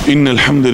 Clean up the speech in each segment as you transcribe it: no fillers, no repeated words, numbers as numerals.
إن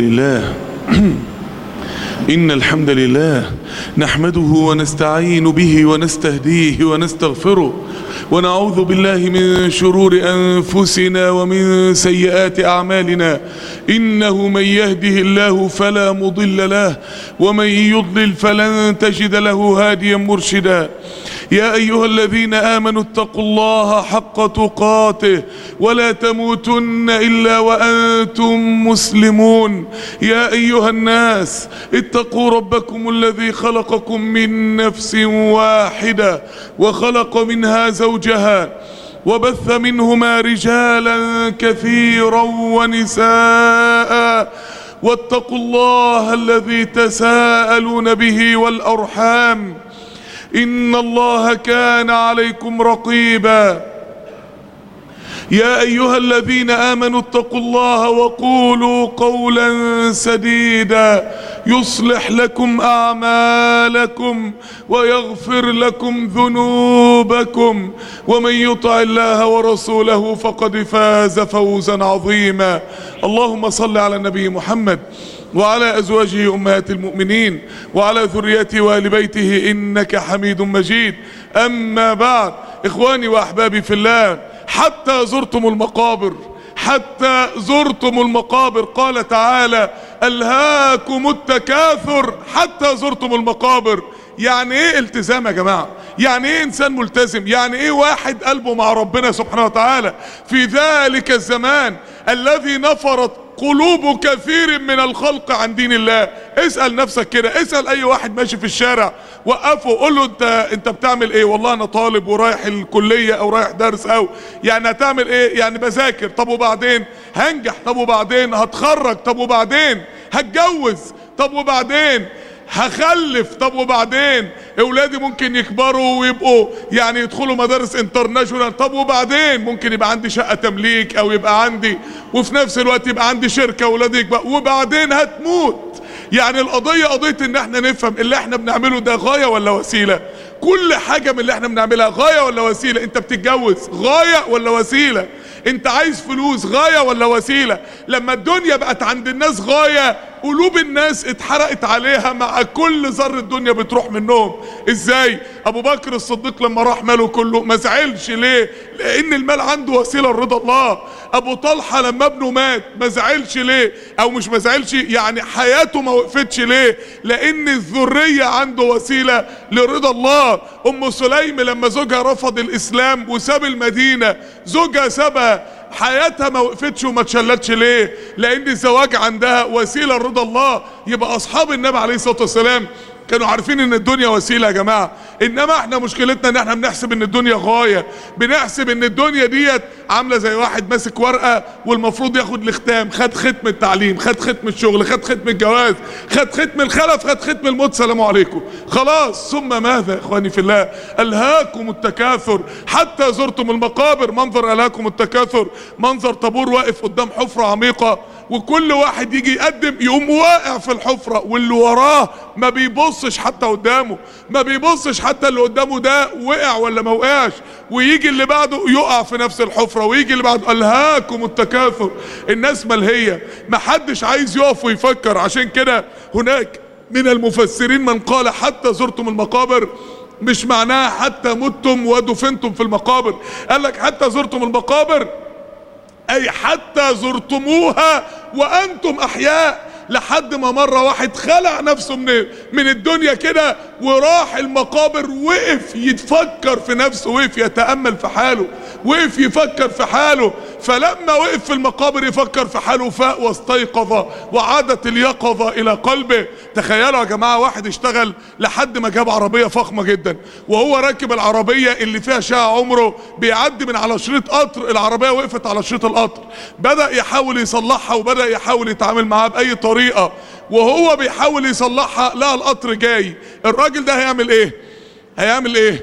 الحمد لله نحمده ونستعين به ونستهديه ونستغفره ونعوذ بالله من شرور أنفسنا ومن سيئات أعمالنا. إنه من يهده الله فلا مضل له ومن يضلل فلن تجد له هاديا مرشدا. يا أيها الذين آمنوا اتقوا الله حق تقاته ولا تموتن إلا وأنتم مسلمون. يا أيها الناس اتقوا ربكم الذي خلقكم من نفس واحدة وخلق منها زوجها وبث منهما رجالا كثيرا ونساء واتقوا الله الذي تساءلون به والأرحام إن الله كان عليكم رقيبا. يا أيها الذين آمنوا اتقوا الله وقولوا قولا سديدا يصلح لكم أعمالكم ويغفر لكم ذنوبكم ومن يطع الله ورسوله فقد فاز فوزا عظيما. اللهم صل على النبي محمد وعلى أزواجه أمهات المؤمنين وعلى ذريته وآل بيته إنك حميد مجيد. أما بعد، إخواني وأحبابي في الله، حتى زرتم المقابر قال تعالى ألهاكم التكاثر حتى زرتم المقابر. يعني ايه التزام يا جماعة؟ يعني ايه انسان ملتزم؟ يعني ايه واحد قلبه مع ربنا سبحانه وتعالى في ذلك الزمان الذي نفرت قلوب كثير من الخلق عن دين الله؟ اسأل نفسك كده، اسأل اي واحد ماشي في الشارع، وقفه قول له انت بتعمل ايه؟ والله انا طالب ورايح الكلية او رايح درس، او يعني هتعمل ايه؟ يعني بذاكر. طب وبعدين؟ هنجح. طب وبعدين؟ هتخرج. طب وبعدين؟ هتجوز. طب وبعدين؟ هخلف. طب وبعدين؟ اولادي ممكن يكبروا ويبقوا يعني يدخلوا مدارس انترناشونال. طب وبعدين؟ ممكن يبقى عندي شقة تمليك او يبقى عندي وفي نفس الوقت يبقى عندي شركة واولادي يكبروا. وبعدين هتموت. يعني القضية قضية ان احنا نفهم اللي احنا بنعمله ده غاية ولا وسيلة. كل حاجة من اللي احنا بنعملها غاية ولا وسيلة. انت بتتجوز غاية ولا وسيلة؟ انت عايز فلوس غاية ولا وسيلة؟ لما الدنيا بقت عند الناس غاية، قلوب الناس اتحرقت عليها مع كل ذرة الدنيا بتروح منهم. ازاي؟ ابو بكر الصديق لما راح ماله كله ما زعلش. ليه؟ لان المال عنده وسيلة لرضا الله. ابو طلحة لما ابنه مات ما زعلش. ليه؟ او مش ما زعلش، يعني حياته ما وقفتش. ليه؟ لان الذرية عنده وسيلة لرضا الله. ام سليم لما زوجها رفض الاسلام وساب المدينة، زوجها سابها، حياتها ما وقفتش وما اتشلتش. ليه؟ لان الزواج عندها وسيلة لرضا الله. يبقى اصحاب النبي عليه الصلاة والسلام كانوا عارفين ان الدنيا وسيلة يا جماعة. انما احنا مشكلتنا ان احنا بنحسب ان الدنيا غاية، بنحسب ان الدنيا ديت عاملة زي واحد ماسك ورقة والمفروض ياخد الختام. خد ختم التعليم، خد ختم الشغل، خد ختم الجواز، خد ختم الخلف، خد ختم الموت، سلام عليكم، خلاص. ثم ماذا يا اخواني في الله؟ ألهاكم التكاثر حتى زرتم المقابر. منظر ألهاكم التكاثر منظر طابور واقف قدام حفرة عميقة، وكل واحد يجي يقدم يقوم واقع في الحفرة، واللي وراه ما بيبصش حتى قدامه، ما بيبصش حتى اللي قدامه ده وقع ولا ما وقعش، ويجي اللي بعده يقع في نفس الحفرة، ويجي اللي بعده. ألهاكم التكاثر. الناس ملهية، ما حدش عايز يقف ويفكر. عشان كده هناك من المفسرين من قال حتى زرتم المقابر مش معناها حتى متم ودفنتم في المقابر. قال لك حتى زرتم المقابر أي حتى زرتموها وأنتم أحياء، لحد ما مرة واحد خلع نفسه من الدنيا كده وراح المقابر، وقف يتفكر في نفسه، وقف يتأمل في حاله، وقف يفكر في حاله. فلما وقف في المقابر يفكر في حاله فاق واستيقظ وعادت اليقظة إلى قلبه. تخيلوا يا جماعة واحد اشتغل لحد ما جاب عربية فخمة جدا، وهو راكب العربية اللي فيها شقة عمره بيعدي من على شريط قطر، العربية وقفت على شريط القطر، بدأ يحاول يصلحها وبدأ يحاول يتعامل معاها بأي طريقة، وهو بيحاول يصلحها لقى القطر جاي. الراجل ده هيعمل ايه؟ هيعمل ايه؟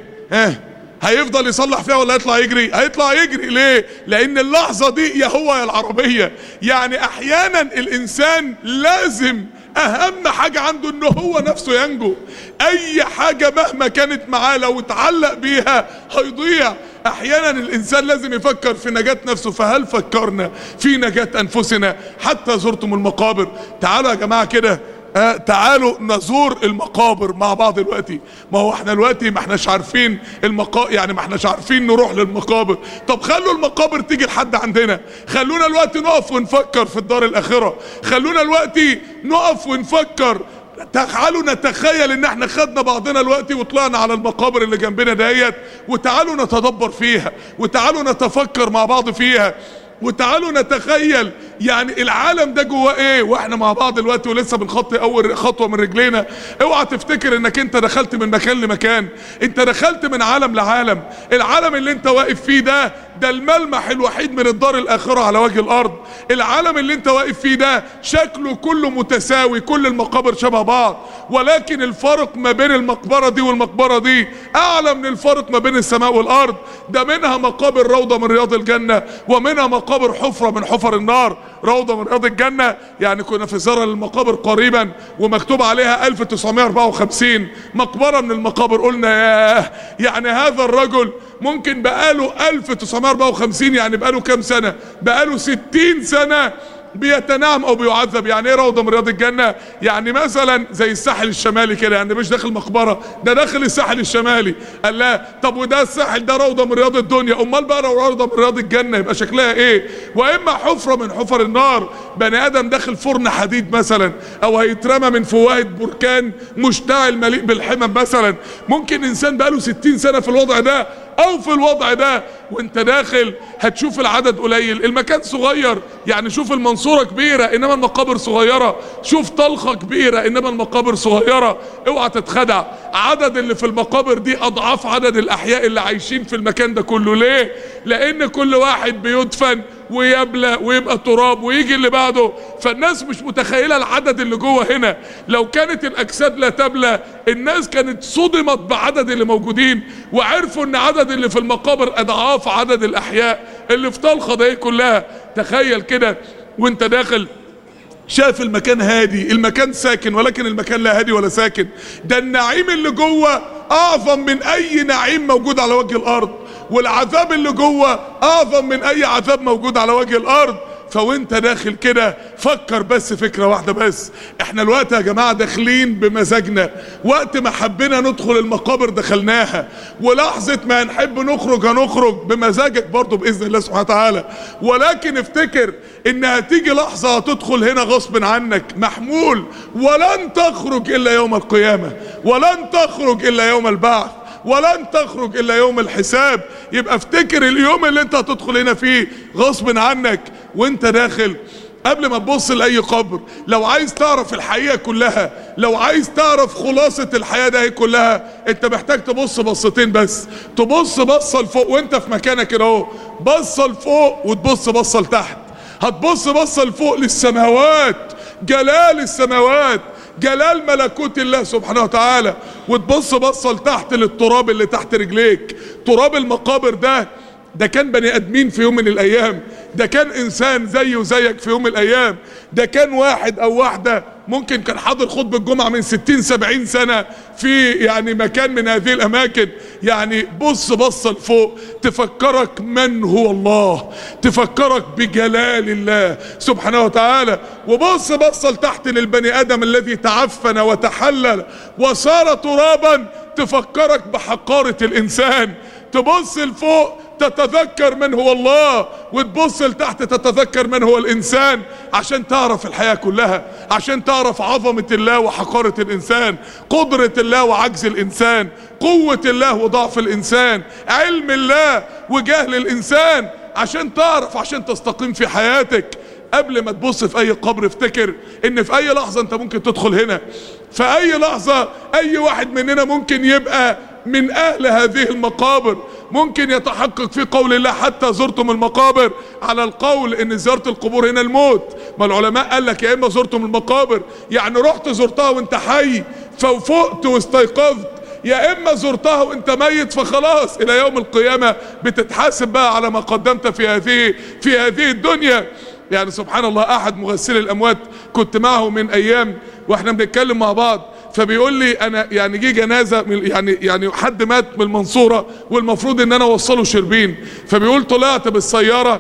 هيفضل يصلح فيها ولا يطلع يجري؟ هيطلع يجري. ليه؟ لان اللحظة دي يا هو يا العربية. يعني احيانا الانسان لازم اهم حاجة عنده ان هو نفسه ينجو. اي حاجة مهما كانت معاه لو اتعلق بيها هيضيع. احيانا الانسان لازم يفكر في نجاة نفسه، فهل فكرنا في نجاة انفسنا حتى زرتم المقابر؟ تعالوا يا جماعة كده، تعالوا نزور المقابر مع بعض دلوقتي. ما هو احنا دلوقتي ما احناش عارفين يعني ما احناش عارفين نروح للمقابر. طب خلوا المقابر تيجي لحد عندنا، خلونا دلوقتي نقف ونفكر في الدار الاخرة، خلونا دلوقتي نقف ونفكر. تعالوا نتخيل ان احنا خدنا بعضنا دلوقتي وطلعنا على المقابر اللي جنبنا ديت، وتعالوا نتدبر فيها، وتعالوا نتفكر مع بعض فيها، وتعالوا نتخيل يعني العالم ده جواه ايه واحنا مع بعض دلوقتي ولسه بنخطي اول خطوه من رجلينا. اوعى تفتكر انك انت دخلت من مكان لمكان، انت دخلت من عالم لعالم. العالم اللي انت واقف فيه ده الملمح الوحيد من الدار الاخره على وجه الارض. العالم اللي انت واقف فيه ده شكله كله متساوي، كل المقابر شبه بعض، ولكن الفرق ما بين المقبره دي والمقبره دي اعلى من الفرق ما بين السماء والارض. ده منها مقابر روضه من رياض الجنه، ومنها مقابر حفره من حفر النار. روضه من رياض الجنه يعني كنا في زياره للمقابر قريبا ومكتوب عليها 1954 مقبره من المقابر. قلنا ياه، يعني هذا الرجل ممكن بقاله 1954 يعني بقاله كام سنه؟ بقاله 60 سنه بيتنعم او بيعذب. يعني ايه روضه من رياض الجنه؟ يعني مثلا زي الساحل الشمالي كده، يعني مش داخل مقبره، ده داخل الساحل الشمالي. قال لا، طب وده الساحل ده روضه من رياض الدنيا، امال بقى لو روضه من رياض الجنه يبقى شكلها ايه؟ واما حفره من حفر النار، بني ادم داخل فرن حديد مثلا، او هيترمى من فوائد بركان مشتعل مليء بالحمم مثلا. ممكن انسان بقاله 60 سنه في الوضع ده او في الوضع ده، وانت داخل هتشوف العدد قليل، المكان صغير. يعني شوف المنصورة كبيرة انما المقابر صغيرة، شوف طلخة كبيرة انما المقابر صغيرة. اوعى تتخدع، عدد اللي في المقابر دي اضعاف عدد الاحياء اللي عايشين في المكان ده كله. ليه؟ لان كل واحد بيدفن ويبلى ويبقى تراب ويجي اللي بعده، فالناس مش متخيلة العدد اللي جوه هنا. لو كانت الاجساد لا تبلى الناس كانت صدمت بعدد اللي موجودين، وعرفوا ان عدد اللي في المقابر اضعاف عدد الاحياء اللي في طلخة دي كلها. تخيل كده وانت داخل شايف المكان هادي، المكان ساكن، ولكن المكان لا هادي ولا ساكن. ده النعيم اللي جوه اعظم من اي نعيم موجود على وجه الارض، والعذاب اللي جوه اعظم من اي عذاب موجود على وجه الارض. فوانت داخل كده فكر بس فكرة واحدة بس، احنا الوقت يا جماعة داخلين بمزاجنا، وقت ما حبينا ندخل المقابر دخلناها، ولحظة ما نحب نخرج هنخرج بمزاجك برضو بإذن الله سبحانه وتعالى. ولكن افتكر ان هتيجي لحظة هتدخل هنا غصب عنك محمول، ولن تخرج الا يوم القيامة، ولن تخرج الا يوم البعث، ولن تخرج الا يوم الحساب. يبقى افتكر اليوم اللي انت هتدخل هنا فيه غصب عنك. وانت داخل قبل ما تبص لاي قبر، لو عايز تعرف الحقيقة كلها، لو عايز تعرف خلاصة الحياة ده كلها، انت محتاج تبص بصتين بس. تبص بصة لفوق وانت في مكانك كده اهو، بصة لفوق وتبص بصة لتحت. هتبص بصة لفوق للسماوات، جلال السماوات، جلال ملكوت الله سبحانه وتعالى، وتبص بصة لتحت للتراب اللي تحت رجليك. تراب المقابر ده كان بني ادمين في يوم من الايام، ده كان انسان زي وزيك في يوم من الايام، ده كان واحد او واحدة ممكن كان حاضر خطبة الجمعة من 60-70 سنة في يعني مكان من هذه الاماكن. يعني بص بصة لفوق تفكرك من هو الله، تفكرك بجلال الله سبحانه وتعالى. وبص بصة لتحت للبني ادم الذي تعفن وتحلل وصار ترابا، تفكرك بحقارة الانسان. تبص لفوق تتذكر من هو الله، وتبص لتحت تتذكر من هو الانسان، عشان تعرف الحياة كلها، عشان تعرف عظمة الله وحقارة الانسان، قدرة الله وعجز الانسان، قوة الله وضعف الانسان، علم الله وجهل الانسان، عشان تعرف، عشان تستقيم في حياتك. قبل ما تبص في اي قبر افتكر ان في اي لحظة انت ممكن تدخل هنا، في اي لحظة اي واحد مننا ممكن يبقى من اهل هذه المقابر، ممكن يتحقق في قول الله حتى زرتم المقابر، على القول ان زيارة القبور هنا الموت. ما العلماء قال لك يا اما زرتم المقابر يعني رحت زرتها وانت حي ففقت واستيقظت، يا اما زرتها وانت ميت فخلاص الى يوم القيامة بتتحاسب بقى على ما قدمت في هذه الدنيا. يعني سبحان الله، احد مغسلي الاموات كنت معه من ايام واحنا بنتكلم مع بعض، فبيقول لي انا يعني جه جنازه يعني حد مات من المنصوره والمفروض ان انا اوصله شربين، فبيقول طلعت بالسياره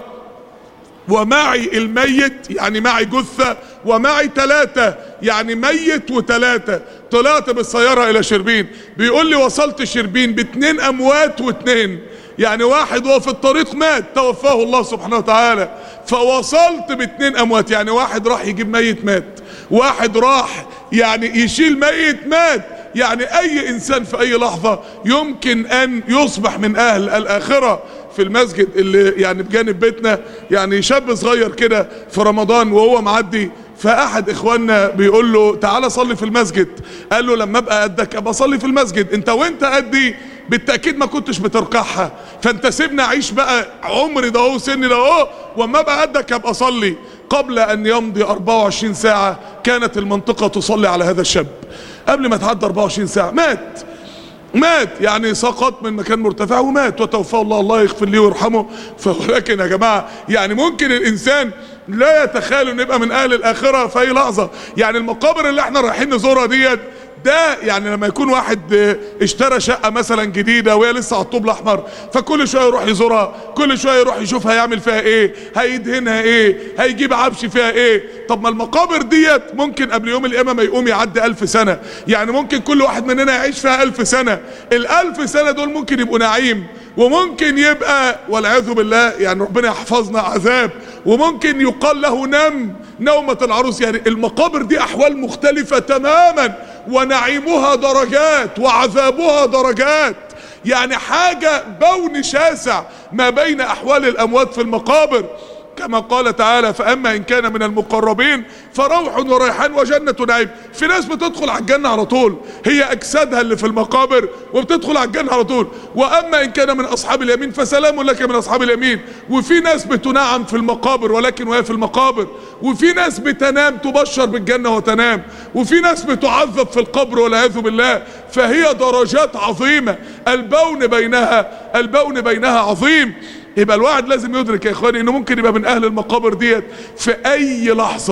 ومعي الميت، يعني معي جثة ومعي 3، يعني ميت و3، طلعت بالسيارة الى شربين. بيقول لي وصلت شربين ب2 اموات و2، يعني واحد وهو في الطريق مات توفاه الله سبحانه وتعالى، فوصلت ب2 اموات، يعني واحد راح يجيب ميت مات، واحد راح يعني يشيل ميت مات. يعني اي انسان في اي لحظة يمكن ان يصبح من اهل الاخرة. في المسجد اللي يعني بجانب بيتنا، يعني شاب صغير كده في رمضان وهو معدي، فاحد اخواننا بيقول له تعالى صلي في المسجد. قال له لما ابقى قدك ابقى صلي في المسجد، انت وانت قدي بالتأكيد ما كنتش بتركعها، فانت سيبني اعيش بقى عمري ده اهو سني ده اهو، واما ابقى قدك ابقى صلي. قبل ان يمضي 24 ساعة كانت المنطقة تصلي على هذا الشاب. قبل ما تعدي 24 ساعة مات، يعني سقط من مكان مرتفع ومات وتوفاه الله، الله يغفر ليه ويرحمه. ولكن يا جماعة يعني ممكن الانسان لا يتخيل انه يبقى من اهل الاخرة في اي لحظة. يعني المقابر اللي احنا رايحين نزورها ديت، ده يعني لما يكون واحد اشترى شقة مثلا جديدة وهي لسه على الطوب الاحمر، فكل شوية يروح يزورها، كل شوية يروح يشوفها يعمل فيها ايه، هيدهنها ايه، هيجيب عفش فيها ايه. طب ما المقابر ديت ممكن قبل يوم القيامة ما يقوم يعدي 1000 سنة، يعني ممكن كل واحد مننا يعيش فيها 1000 سنة. ال1000 سنة دول ممكن يبقوا نعيم، وممكن يبقى والعياذ بالله يعني ربنا يحفظنا عذاب، وممكن يقال له نم نومة العروس. يعني المقابر دي احوال مختلفة تماما، ونعيمها درجات وعذابها درجات، يعني حاجة بون شاسع ما بين احوال الاموات في المقابر. كما قال تعالى فاما ان كان من المقربين فروح وريحان وجنة نعيم. في ناس بتدخل على الجنة على طول، هي اجسادها اللي في المقابر وبتدخل على الجنة على طول. واما ان كان من اصحاب اليمين فسلام لك من اصحاب اليمين. وفي ناس بتنعم في المقابر ولكن وهي في المقابر، وفي ناس بتنام تبشر بالجنة وتنام، وفي ناس بتعذب في القبر والعياذ بالله. فهي درجات عظيمة، البون بينها عظيم. يبقى الواحد لازم يدرك يا اخواني انه ممكن يبقى من اهل المقابر ديت في اي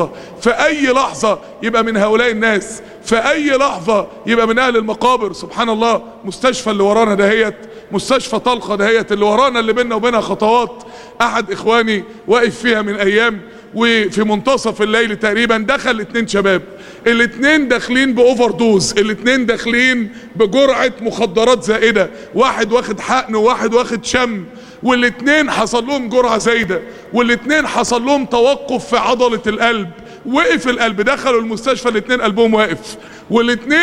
لحظة يبقى من هؤلاء الناس، في اي لحظة يبقى من اهل المقابر. سبحان الله، مستشفى اللي ورانا دهيت، مستشفى طلقة دهيت اللي ورانا اللي بيننا وبينها خطوات، احد اخواني واقف فيها من ايام، وفي منتصف الليل تقريبا دخل 2 شباب، ال2 داخلين باوفر دوز، ال2 داخلين بجرعة مخدرات زائدة، واحد واخد حقن وواحد واخد شم، وال2 حصل لهم جرعة زايدة، وال2 حصل لهم توقف في عضلة القلب، وقف القلب، دخلوا المستشفى ال2 قلبهم واقف، وال2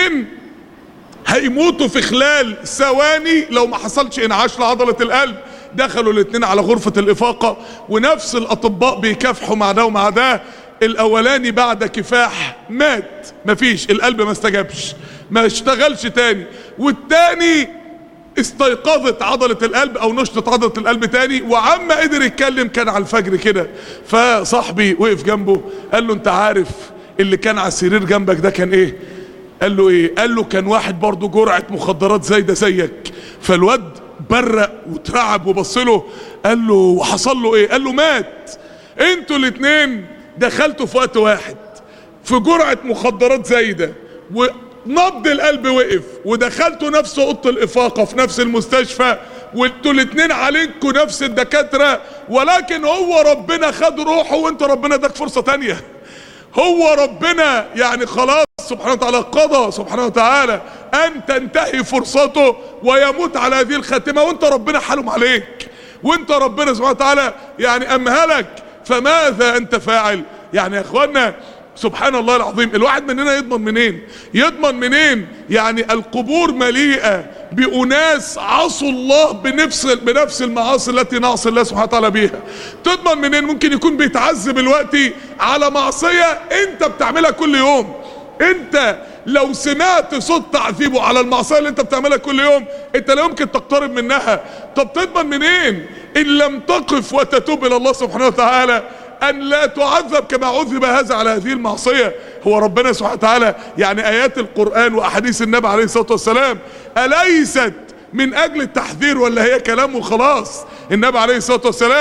هيموتوا في خلال ثواني لو ما حصلش انعاش لعضلة القلب. دخلوا ال2 على غرفة الإفاقة، ونفس الأطباء بيكافحوا مع ده ومع ده. الأولاني بعد كفاح مات، مفيش، القلب ما استجابش، ما اشتغلش تاني. والتاني استيقظت عضلة القلب او نشطت عضلة القلب تاني، وعما قدر يتكلم كان على الفجر كده. فصاحبي وقف جنبه قال له انت عارف اللي كان على السرير جنبك ده كان ايه؟ قال له ايه؟ قال له كان واحد برضه جرعة مخدرات زايدة زيك. فالواد برق وترعب وبص له، قال له وحصل له ايه؟ قال له مات. انتوا ال2 دخلتوا في وقت واحد في جرعة مخدرات زايدة، ونبض القلب وقف، ودخلتوا نفس اوضه الافاقه في نفس المستشفى، وانتوا ال2 عليكوا نفس الدكاتره، ولكن هو ربنا خد روحه وانت ربنا اداك فرصه تانية. هو ربنا يعني خلاص سبحانه وتعالى قضى سبحانه وتعالى ان تنتهي فرصته ويموت على هذه الخاتمه، وانت ربنا حلم عليك، وانت ربنا سبحانه وتعالى يعني امهلك، فماذا انت فاعل؟ يعني يا اخوانا سبحان الله العظيم، الواحد مننا يضمن منين؟ يعني القبور مليئة بأناس عصوا الله بنفس المعاصي التي نعصي الله سبحانه وتعالى بيها. تضمن منين؟ ممكن يكون بيتعذب الوقت على معصية انت بتعملها كل يوم. انت لو سمعت صوت تعذيبه على المعصية اللي انت بتعملها كل يوم انت لا يمكن تقترب منها. طب تضمن منين ان لم تقف وتتوب الى الله سبحانه وتعالى ان لا تعذب كما عذب هذا على هذه المعصية؟ هو ربنا سبحانه وتعالى يعني ايات القرآن واحاديث النبي عليه الصلاة والسلام اليست من اجل التحذير ولا هي كلام وخلاص؟ النبي عليه الصلاة والسلام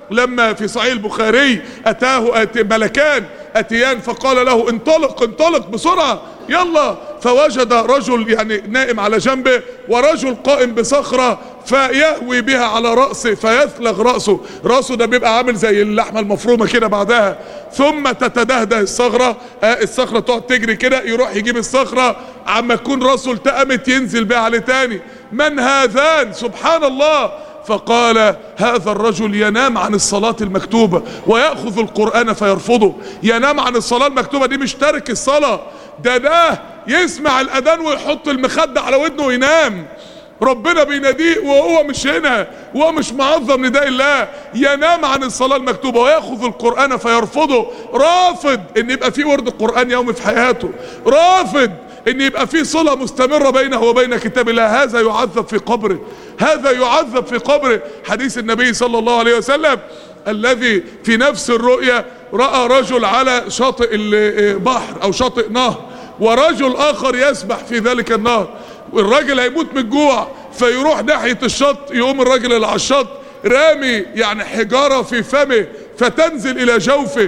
لما في صحيح البخاري أتاه ملكان أتيان فقال له انطلق انطلق بسرعة يلا، فوجد رجل يعني نائم على جنبه ورجل قائم بصخرة فيهوي بها على رأسه فيثلغ رأسه. رأسه ده بيبقى عامل زي اللحمة المفرومة كده بعدها، ثم تتدهده الصخرة تقعد تجري كده، يروح يجيب الصخرة عما يكون رأسه التأمت ينزل بها عليه تاني. من هذان؟ سبحان الله. فقال هذا الرجل ينام عن الصلاة المكتوبة ويأخذ القرآن فيرفضه. ينام عن الصلاة المكتوبة دي مش تارك الصلاة، ده يسمع الأذان ويحط المخدة على ودنه وينام. ربنا بيناديه وهو مش هنا، وهو مش معظم نداء الله. ينام عن الصلاة المكتوبة ويأخذ القرآن فيرفضه. رافض ان يبقى في ورد القرآن يومي في حياته، رافض ان يبقى في صلة مستمرة بينه وبين كتاب الله. هذا يعذب في قبره، هذا يعذب في قبره. حديث النبي صلى الله عليه وسلم الذي في نفس الرؤيا رأى رجل على شاطئ البحر او شاطئ نهر، ورجل اخر يسبح في ذلك النهر، والراجل هيموت من الجوع فيروح ناحية الشط، يقوم الراجل اللي على الشط رامي يعني حجارة في فمه فتنزل الى جوفه،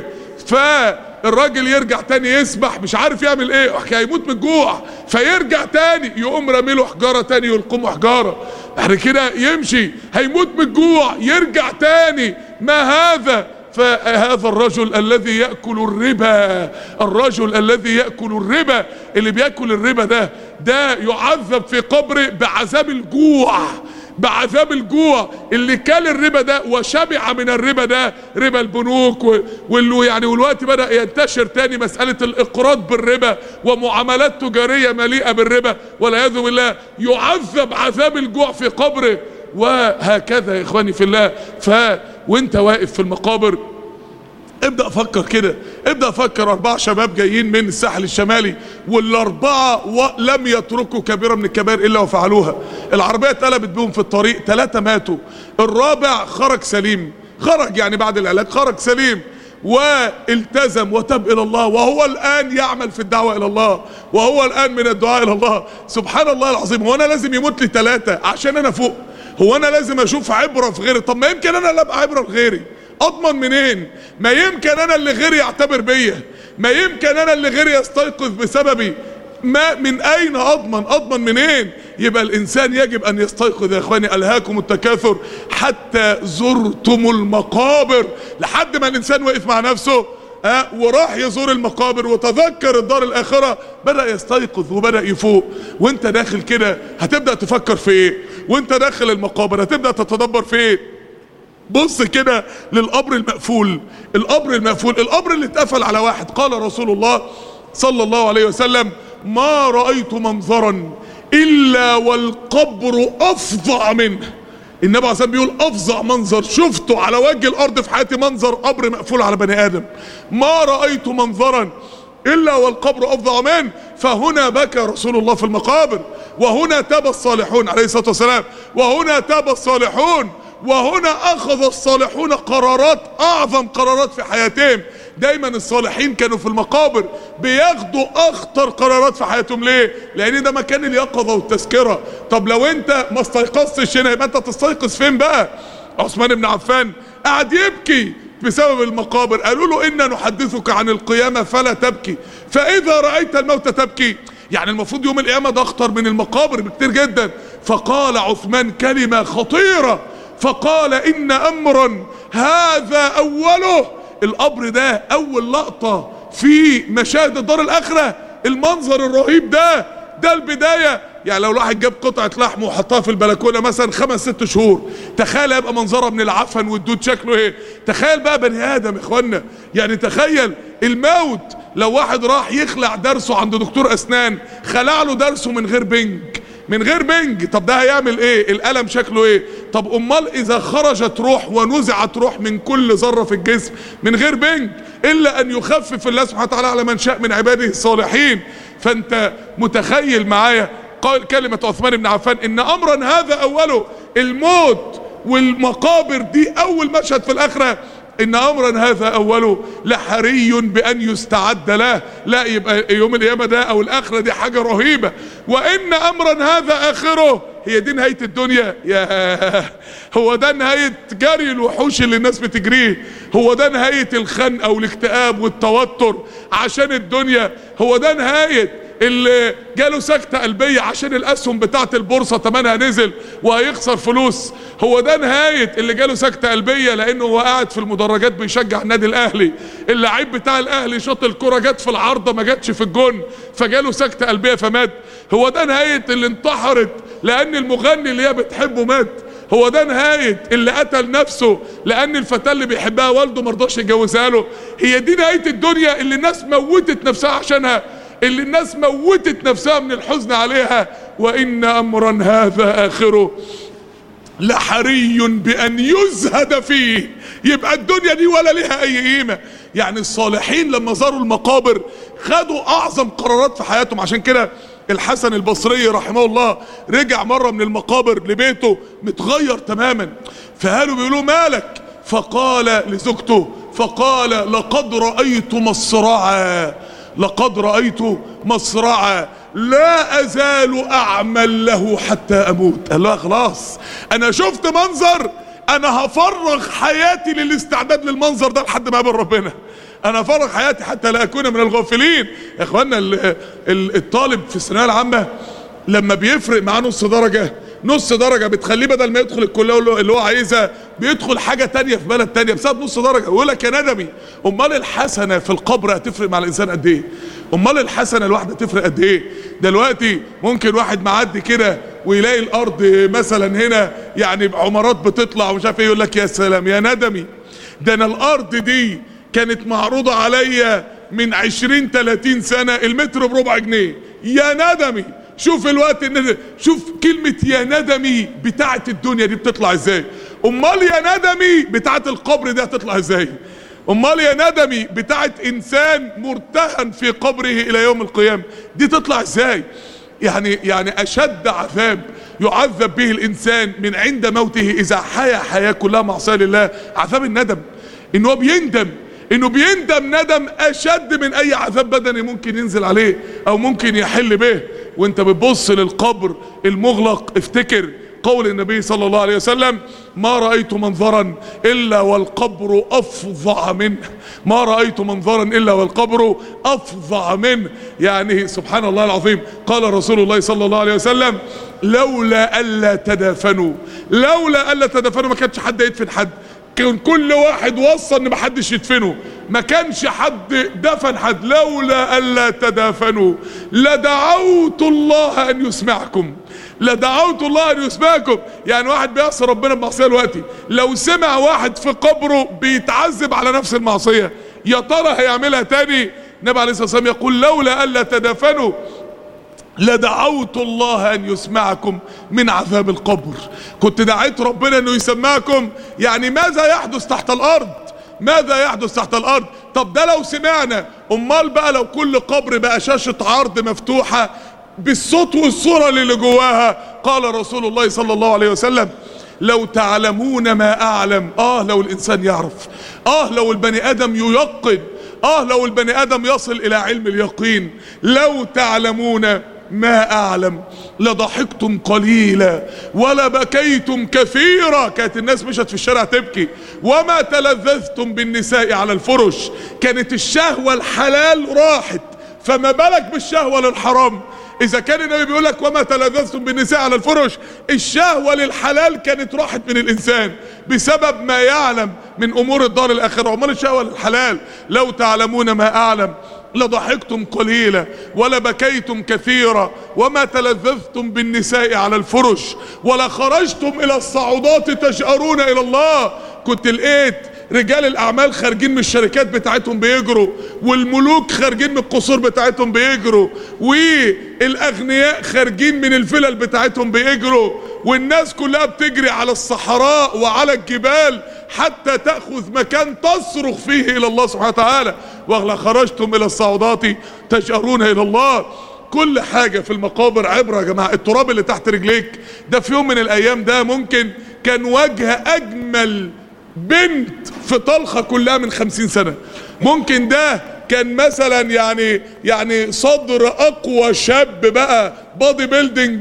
فالراجل يرجع تاني يسبح مش عارف يعمل ايه، هيموت من الجوع فيرجع تاني يقوم راميله حجارة تاني يلقمه حجارة، بعد كده يمشي هيموت من الجوع يرجع تاني. ما هذا؟ فهذا الرجل الذي يأكل الربا، الرجل الذي يأكل الربا، اللي بيأكل الربا ده يعذب في قبره بعذاب الجوع، بعذاب الجوع. اللي كل الربا ده وشبع من الربا ده ربا البنوك والوقت بدأ ينتشر تاني مسألة الإقراض بالربا ومعاملات تجارية مليئة بالربا والعياذ بالله، يعذب عذاب الجوع في قبره. وهكذا يا اخواني في الله. وانت واقف في المقابر ابدأ فكر كده، ابدأ فكر 4 شباب جايين من الساحل الشمالي، والاربعة لم يتركوا كبيرة من الكبائر الا وفعلوها. العربية اتقلبت بهم في الطريق، 3 ماتوا، الرابع خرج سليم، خرج يعني بعد العلاج خرج سليم والتزم وتاب الى الله، وهو الان يعمل في الدعوة الى الله، وهو الان من الدعاء الى الله. سبحان الله العظيم. هو انا لازم يموت لي 3 عشان انا فوق؟ هو انا لازم اشوف عبرة في غيري؟ طب ما يمكن انا اللي ابقى عبرة لغيري، اضمن منين؟ ما يمكن انا اللي غيري يعتبر بيا، ما يمكن انا اللي غيري يستيقظ بسببي، ما من اين اضمن منين؟ يبقى الانسان يجب ان يستيقظ يا اخواني. الهاكم التكاثر حتى زرتم المقابر، لحد ما الانسان وقف مع نفسه وراح يزور المقابر وتذكر الدار الاخرة، بدأ يستيقظ وبدأ يفوق. وانت داخل كده هتبدأ تفكر في ايه؟ وانت داخل المقابر هتبدأ تتدبر في ايه؟ بص كده للقبر المقفول، القبر المقفول، القبر اللي اتقفل على واحد. قال رسول الله صلى الله عليه وسلم ما رأيت منظرا الا والقبر افظع منه. النبي عليه الصلاة والسلام بيقول افظع منظر شفته على وجه الارض في حياتي منظر قبر مقفول على بني ادم. ما رأيت منظرا الا والقبر افظع منه. فهنا بكى رسول الله في المقابر، وهنا تاب الصالحون عليه الصلاة والسلام، وهنا تاب الصالحون، وهنا اخذ الصالحون قرارات، اعظم قرارات في حياتهم. دايما الصالحين كانوا في المقابر بياخدوا اخطر قرارات في حياتهم. ليه؟ لان ده مكان اليقظة والتذكرة. طب لو انت ما استيقظتش هنا يبقى انت تستيقظ فين بقى؟ عثمان بن عفان قعد يبكي بسبب المقابر. قالوا له إنا نحدثك عن القيامة فلا تبكي، فإذا رأيت الموت تبكي. يعني المفروض يوم القيامة ده أخطر من المقابر بكتير جدا. فقال عثمان كلمة خطيرة، فقال إن أمرا هذا أوله. القبر ده أول لقطة في مشاهد الدار الآخرة، المنظر الرهيب ده البداية. يعني لو الواحد جاب قطعة لحم وحطها في البلكونة مثلا 5-6 شهور، تخيل يبقى منظرها من العفن والدود شكله ايه. تخيل بقى بني ادم يا اخوانا، يعني تخيل الموت. لو واحد راح يخلع درسه عند دكتور اسنان، خلع له درسه من غير بنج، طب ده هيعمل ايه؟ الالم شكله ايه؟ طب امال اذا خرجت روح ونزعت روح من كل ذرة في الجسم من غير بنج، الا ان يخفف الله سبحانه وتعالى على من شاء من عباده الصالحين. فانت متخيل معايا قال كلمة عثمان بن عفان إن أمرا هذا أوله. الموت والمقابر دي أول مشهد في الآخرة. إن أمرا هذا أوله لحري بأن يستعد له. لا يبقى يوم القيامة ده أو الآخرة دي حاجة رهيبة. وإن أمرا هذا آخره، هي دي نهاية الدنيا؟ يا هو ده نهاية جري الوحوش اللي الناس بتجريه؟ هو ده نهاية الخنقة والاكتئاب والتوتر عشان الدنيا؟ هو ده نهاية اللي جاله سكتة قلبية عشان الاسهم بتاعت البورصة تمنها نزل وهيخسر فلوس؟ هو ده نهاية اللي جاله سكتة قلبية لانه هو قاعد في المدرجات بيشجع النادي الاهلي، اللعيب بتاع الاهلي شاط الكرة جت في العارضة ما جاتش في الجون فجاله سكتة قلبية فمات؟ هو ده نهاية اللي انتحرت لان المغني اللي هي بتحبه مات؟ هو ده نهاية اللي قتل نفسه لان الفتاة اللي بيحبها والده مرضاش يجوزها له؟ هي دي نهاية الدنيا اللي الناس موتت نفسها عشانها، اللي الناس موتت نفسها من الحزن عليها؟ وإن أمرا هذا آخره لحري بأن يزهد فيه. يبقى الدنيا دي ولا لها أي قيمة. يعني الصالحين لما زاروا المقابر خدوا أعظم قرارات في حياتهم. عشان كده الحسن البصري رحمه الله رجع مرة من المقابر لبيته متغير تماما، فقالوا بيقولوا مالك؟ فقال لزوجته، فقال لقد رأيت مصرعا، لقد رأيت مصرعا لا أزال أعمل له حتى أموت. قال له خلاص أنا شفت منظر، أنا هفرغ حياتي للاستعداد للمنظر ده لحد ما أقابل ربنا. أنا هفرغ حياتي حتى لا أكون من الغافلين. يا إخوانا الطالب في الثانوية العامة لما بيفرق معاه نص درجة بتخليه بدل ما يدخل الكلية اللي هو عايزها بيدخل حاجة تانية في بلد تانية بسبب نص درجة. يقول لك يا ندمي، امال الحسنة في القبر هتفرق مع الانسان قد ايه؟ امال الحسنة الواحدة تفرق قد ايه؟ دلوقتي ممكن واحد معدي كده ويلاقي الارض مثلا هنا يعني عمارات بتطلع ومش عارف ايه، يقول لك يا سلام يا ندمي، ده انا الارض دي كانت معروضة عليا من 20-30 سنة المتر بربع جنيه. يا ندمي شوف الوقت شوف كلمة يا ندمي بتاعت الدنيا دي بتطلع ازاي؟ امال يا ندمي بتاعت القبر دي هتطلع ازاي؟ امال يا ندمي بتاعت انسان مرتهن في قبره الى يوم القيامة دي تطلع ازاي؟ يعني اشد عذاب يعذب به الانسان من عند موته اذا حيا حياة كلها معصية لله عذاب الندم. انه بيندم ندم اشد من اي عذاب بدني ممكن ينزل عليه او ممكن يحل به. وانت بتبص للقبر المغلق افتكر قول النبي صلى الله عليه وسلم: ما رأيت منظرا الا والقبر افظع منه. ما رأيت منظرا الا والقبر افظع منه. يعني سبحان الله العظيم. قال رسول الله صلى الله عليه وسلم: لولا الا تدافنوا ما كانش حد يدفن حد. كان كل واحد وصى ان محدش يدفنه، ما كانش حد دفن حد. لولا الا تدافنوا لدعوت الله ان يسمعكم، لدعوت الله ان يسمعكم. يعني واحد بيعصي ربنا بمعصيه دلوقتي، لو سمع واحد في قبره بيتعذب على نفس المعصيه يا ترى هيعملها تاني؟ النبي عليه الصلاه والسلام يقول: لولا الا تدافنوا لدعوت الله ان يسمعكم من عذاب القبر. كنت دعيت ربنا انه يسمعكم. يعني ماذا يحدث تحت الارض؟ ماذا يحدث تحت الارض؟ طب ده لو سمعنا، امال بقى لو كل قبر بقى شاشة عرض مفتوحة بالصوت والصورة اللي جواها. قال رسول الله صلى الله عليه وسلم: لو تعلمون ما اعلم. لو الانسان يعرف، لو البني ادم ييقن، لو البني ادم يصل الى علم اليقين. لو تعلمون ما اعلم لضحكتم قليلا ولا بكيتم كثيرا. كانت الناس مشت في الشارع تبكي. وما تلذذتم بالنساء على الفرش. كانت الشهوة الحلال راحت، فما بالك بالشهوة للحرام؟ اذا كان النبي بيقول لك وما تلذذتم بالنساء على الفرش، الشهوة للحلال كانت راحت من الانسان بسبب ما يعلم من امور الدار الاخرة. امال الشهوة للحلال؟ لو تعلمون ما اعلم لضحكتم قليلا ولا بكيتم كثيرا وما تلذذتم بالنساء على الفرش ولا خرجتم الى الصعودات تجأرون الى الله. كنت لقيت رجال الاعمال خارجين من الشركات بتاعتهم بيجروا، والملوك خارجين من القصور بتاعتهم بيجروا، والاغنياء خارجين من الفلل بتاعتهم بيجروا، والناس كلها بتجري على الصحراء وعلى الجبال حتى تأخذ مكان تصرخ فيه الى الله سبحانه وتعالى. ولا خرجتم الى الصعودات تجأرون الى الله. كل حاجة في المقابر عبرة يا جماعة. التراب اللي تحت رجليك ده في يوم من الايام ده ممكن كان وجه اجمل بنت في طلخة كلها من 50 سنة. ممكن ده كان مثلا يعني صدر اقوى شاب بقى بادي بيلدينج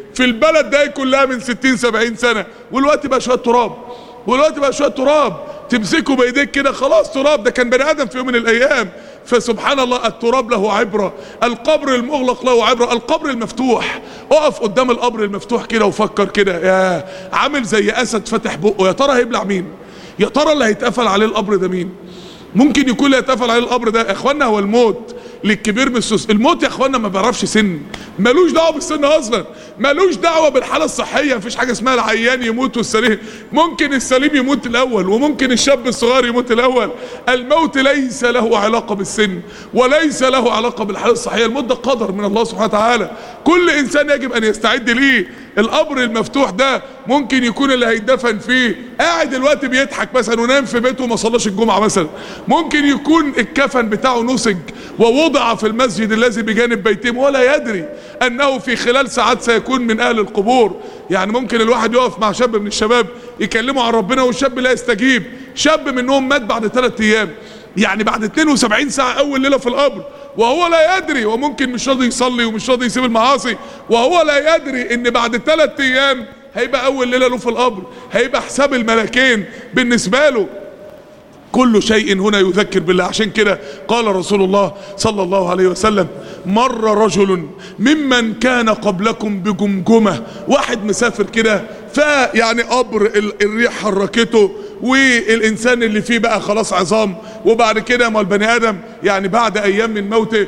في البلد ده كلها من 60 70 سنة، والوقت بقى شوية تراب، والوقت بقى شوية تراب تمسكه بايديك كده خلاص تراب. ده كان بني ادم في يوم من الايام. فسبحان الله، التراب له عبرة، القبر المغلق له عبرة، القبر المفتوح. اقف قدام القبر المفتوح كده وفكر كده، يا عامل زي اسد فتح بقه، يا ترى هيبلع مين؟ يا ترى اللي هيتقفل عليه القبر ده مين؟ ممكن يكون اللي هيتقفل عليه القبر ده يا اخوانا هو الموت للكبير من السوس. الموت يا اخوانا ما بيعرفش سن، ملوش دعوه بالسن اصلا، ملوش دعوه بالحاله الصحيه. مفيش حاجه اسمها العيان يموت والسليم، ممكن السليم يموت الاول وممكن الشاب الصغير يموت الاول. الموت ليس له علاقه بالسن وليس له علاقه بالحاله الصحيه، الموت ده قدر من الله سبحانه وتعالى، كل انسان يجب ان يستعد ليه. القبر المفتوح ده ممكن يكون اللي هيدفن فيه قاعد دلوقتي بيضحك مثلا ونام في بيته وما صلاش الجمعه مثلا، ممكن يكون الكفن بتاعه نسج ووضع في المسجد الذي بجانب بيتهم ولا يدري انه في خلال ساعات سيكون من اهل القبور. يعني ممكن الواحد يقف مع شاب من الشباب يكلمه عن ربنا والشاب لا يستجيب. شاب منهم مات بعد 3 ايام، يعني بعد 72 ساعة اول ليلة في القبر، وهو لا يدري، وممكن مش راضي يصلي ومش راضي يسيب المعاصي، وهو لا يدري ان بعد 3 ايام هيبقى اول ليلة له في القبر، هيبقى حساب الملكين بالنسبة له. كل شيء هنا يذكر بالله. عشان كده قال رسول الله صلى الله عليه وسلم: مر رجل ممن كان قبلكم بجمجمة. واحد مسافر كده، فيعني قبر الريح حركته والانسان اللي فيه بقى خلاص عظام، وبعد كده ما البني ادم يعني بعد ايام من موته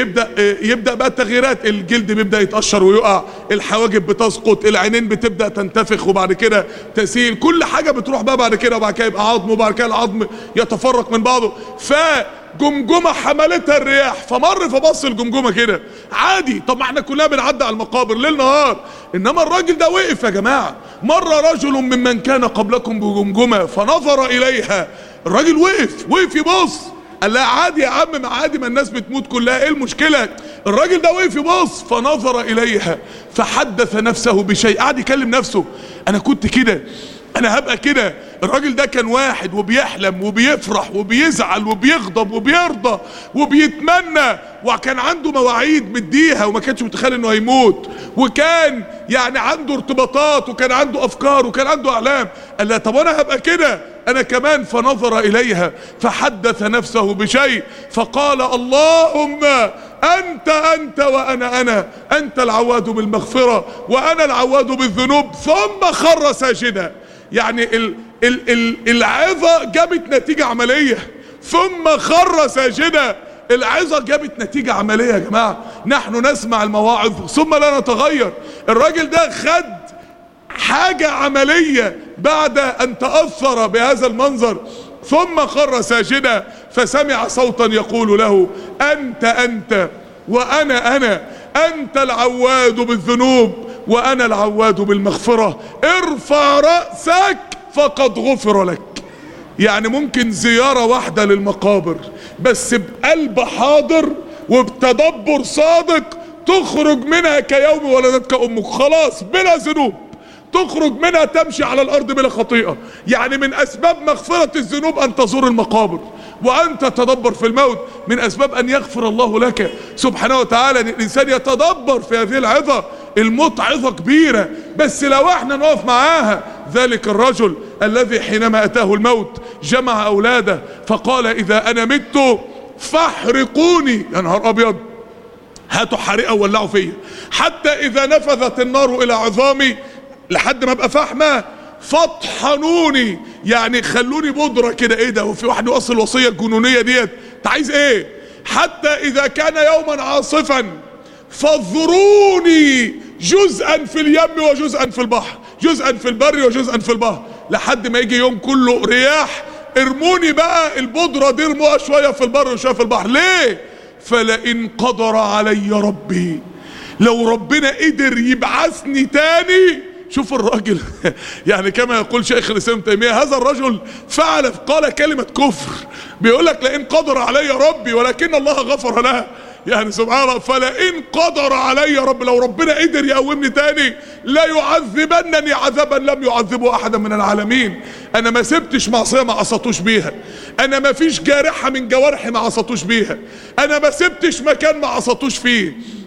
يبدا بقى التغييرات، الجلد بيبدا يتقشر ويقع، الحواجب بتسقط، العينين بتبدا تنتفخ وبعد كده تسيل، كل حاجه بتروح بقى بعد كده، وبعد كده يبقى عظم، وبعد كده العظم يتفرق من بعضه. فجمجمه حملتها الرياح، فمر فبص الجمجمه كده عادي. طب ما احنا كلنا بنعدي على المقابر ليل نهار، انما الراجل ده وقف يا جماعه. مر رجل ممن كان قبلكم بجمجمه فنظر اليها. الراجل وقف يبص، قال لها عادي يا عم، ما عادي، ما الناس بتموت كلها، ايه المشكله؟ الراجل ده وقف يبص فنظر اليها فحدث نفسه بشيء، قعد يكلم نفسه: انا كنت كده، انا هبقى كده. الراجل ده كان واحد وبيحلم وبيفرح وبيزعل وبيغضب وبيرضى وبيتمنى، وكان عنده مواعيد مديها وما كانش متخيل انه هيموت، وكان يعني عنده ارتباطات وكان عنده افكار وكان عنده احلام. قال لها طب انا هبقى كده انا كمان. فنظر اليها فحدث نفسه بشيء فقال: اللهم انت وانا انت العواد بالمغفرة وانا العواد بالذنوب. ثم خر ساجدا. يعني العظة جابت نتيجة عملية، ثم خر ساجدا. العظة جابت نتيجة عملية يا جماعة. نحن نسمع المواعظ ثم لا نتغير. الراجل ده خد حاجة عملية بعد ان تأثر بهذا المنظر. ثم خر ساجدا فسمع صوتا يقول له: انت وانا انت العواد بالذنوب وانا العواد بالمغفرة، ارفع رأسك فقد غفر لك. يعني ممكن زيارة واحدة للمقابر بس بقلب حاضر وبتدبر صادق تخرج منها كيوم ولدتك امك، خلاص بلا ذنوب، تخرج منها تمشي على الارض بلا خطيئة. يعني من اسباب مغفرة الذنوب ان تزور المقابر وان تتدبر في الموت، من اسباب ان يغفر الله لك سبحانه وتعالى ان الانسان يتدبر في هذه العظة. الموت عظة كبيرة بس لو احنا نقف معاها. ذلك الرجل الذي حينما اتاه الموت جمع اولاده فقال: اذا انا مت فاحرقوني. يا نهار ابيض، هاتوا حريقه وولعوا فيا، حتى اذا نفذت النار الى عظامي، لحد ما ابقى فحمه، فاطحنوني، يعني خلوني بودره كده. ايه ده؟ وفي واحد يوصل الوصيه الجنونيه ديت؟ انت عايز ايه؟ حتى اذا كان يوما عاصفا فاذروني جزءا في اليم وجزءا في البحر، جزءا في البر وجزءا في البحر، لحد ما يجي يوم كله رياح، ارموني بقى البودرة دي، ارموها شوية في البر وشوية في البحر. ليه؟ فلئن قدر علي ربي، لو ربنا قدر يبعثني تاني. شوف الراجل يعني كما يقول شيخ الاسلام ابن تيمية، هذا الرجل فعل قال كلمة كفر، بيقول لك لئن قدر علي ربي، ولكن الله غفر لها. يعني سبحان الله، فلئن قدر علي رب، لو ربنا قدر يقومني تاني لا يعذبنني عذابا لم يعذبه احدا من العالمين. انا ما سبتش معصيه ما عصتوش بيها، انا ما فيش جارحه من جوارحي ما عصتوش بيها، انا ما سبتش مكان ما عصتوش فيه،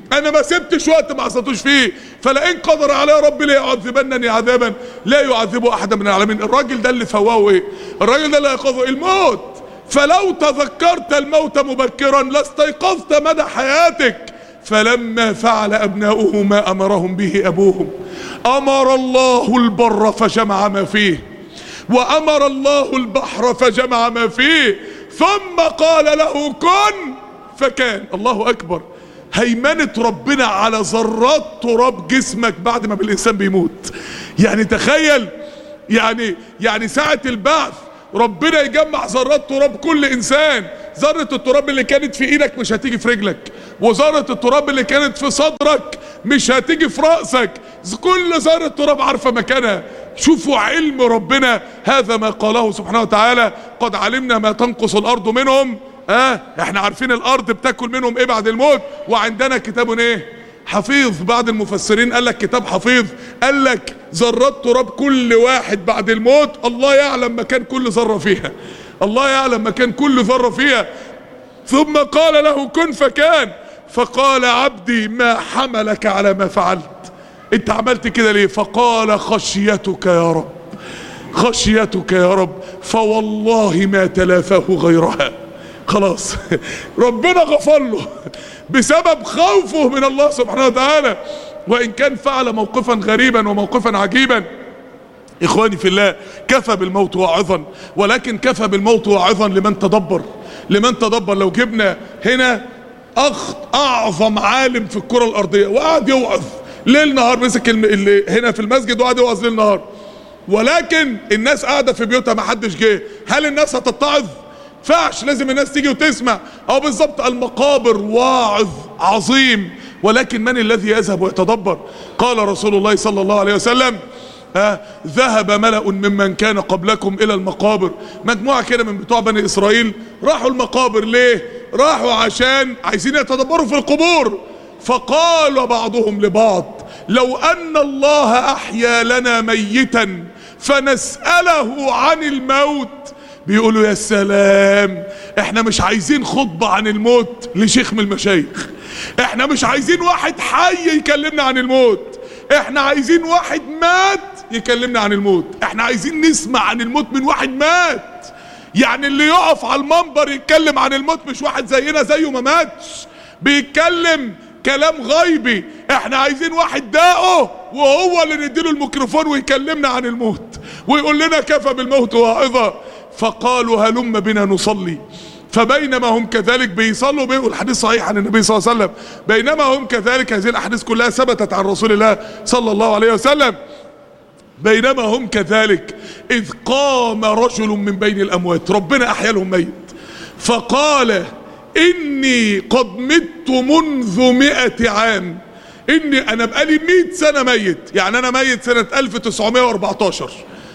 انا ما سبتش وقت ما عصيتوش فيه، فلئن قدر علي ربي ليعذبنني عذابا لا يعذبه احد من العالمين. الراجل ده اللي فواه ايه؟ الراجل ده اللي يقظه الموت. فلو تذكرت الموت مبكرا لاستيقظت مدى حياتك. فلما فعل ابناؤه ما امرهم به ابوهم امر الله البر فجمع ما فيه، وامر الله البحر فجمع ما فيه، ثم قال له كن فكان. الله اكبر. هيمنة ربنا على ذرات تراب جسمك بعد ما بالانسان بيموت. يعني تخيل، يعني ساعة البعث ربنا يجمع ذرات تراب كل انسان. ذرة التراب اللي كانت في ايدك مش هتيجي في رجلك، وذرة التراب اللي كانت في صدرك مش هتيجي في رأسك. كل ذرة تراب عارفة مكانها. شوفوا علم ربنا. هذا ما قاله سبحانه وتعالى قد علمنا ما تنقص الارض منهم. احنا عارفين الارض بتاكل منهم ايه بعد الموت، وعندنا كتاب ايه؟ حفيظ. بعض المفسرين قال لك كتاب حفيظ، قال لك ذرات تراب كل واحد بعد الموت الله يعلم مكان كل ذرة فيها، الله يعلم مكان كل ذرة فيها. ثم قال له كن فكان. فقال عبدي ما حملك على ما فعلت؟ انت عملت كده ليه؟ فقال خشيتك يا رب، خشيتك يا رب، فوالله ما تلافاه غيرها. خلاص ربنا غفر له بسبب خوفه من الله سبحانه وتعالى. وان كان فعل موقفا غريبا وموقفا عجيبا. اخواني في الله، كفى بالموت واعظا، ولكن كفى بالموت واعظا لمن تدبر. لمن تدبر. لو جبنا هنا اعظم عالم في الكرة الارضية وقعد يوعظ ليل نهار، مسك اللي هنا في المسجد وقعد يوعظ ليل نهار، ولكن الناس قاعدة في بيوتها ما حدش جه، هل الناس هتتعظ؟ فعش لازم الناس تيجي وتسمع. او بالظبط المقابر واعظ عظيم، ولكن من الذي يذهب ويتدبر؟ قال رسول الله صلى الله عليه وسلم ذهب ملأ ممن كان قبلكم الى المقابر. مجموعة كده من بتوع بني اسرائيل راحوا المقابر. ليه؟ راحوا عشان عايزين يتدبروا في القبور. فقال بعضهم لبعض لو ان الله احيا لنا ميتا فنسأله عن الموت. بيقولوا يا سلام، احنا مش عايزين خطبة عن الموت لشيخ من المشايخ، احنا مش عايزين واحد حي يكلمنا عن الموت، احنا عايزين واحد مات يكلمنا عن الموت. احنا عايزين نسمع عن الموت من واحد مات. يعني اللي يقف على المنبر يتكلم عن الموت مش واحد زينا زيه ما ماتش بيتكلم كلام غيبي. احنا عايزين واحد داقه وهو اللي نديله الميكروفون ويكلمنا عن الموت ويقول لنا كفى بالموت واعظا. فقالوا هلم بنا نصلي. فبينما هم كذلك بيصلوا بيه، والحديث صحيح عن النبي صلى الله عليه وسلم، بينما هم كذلك، هذه الاحاديث كلها ثبتت عن رسول الله صلى الله عليه وسلم، بينما هم كذلك اذ قام رجل من بين الاموات، ربنا احيا لهم ميت، فقال اني قد مت منذ 100 عام. انا بقالي 100 سنة ميت، يعني انا ميت سنة 1914.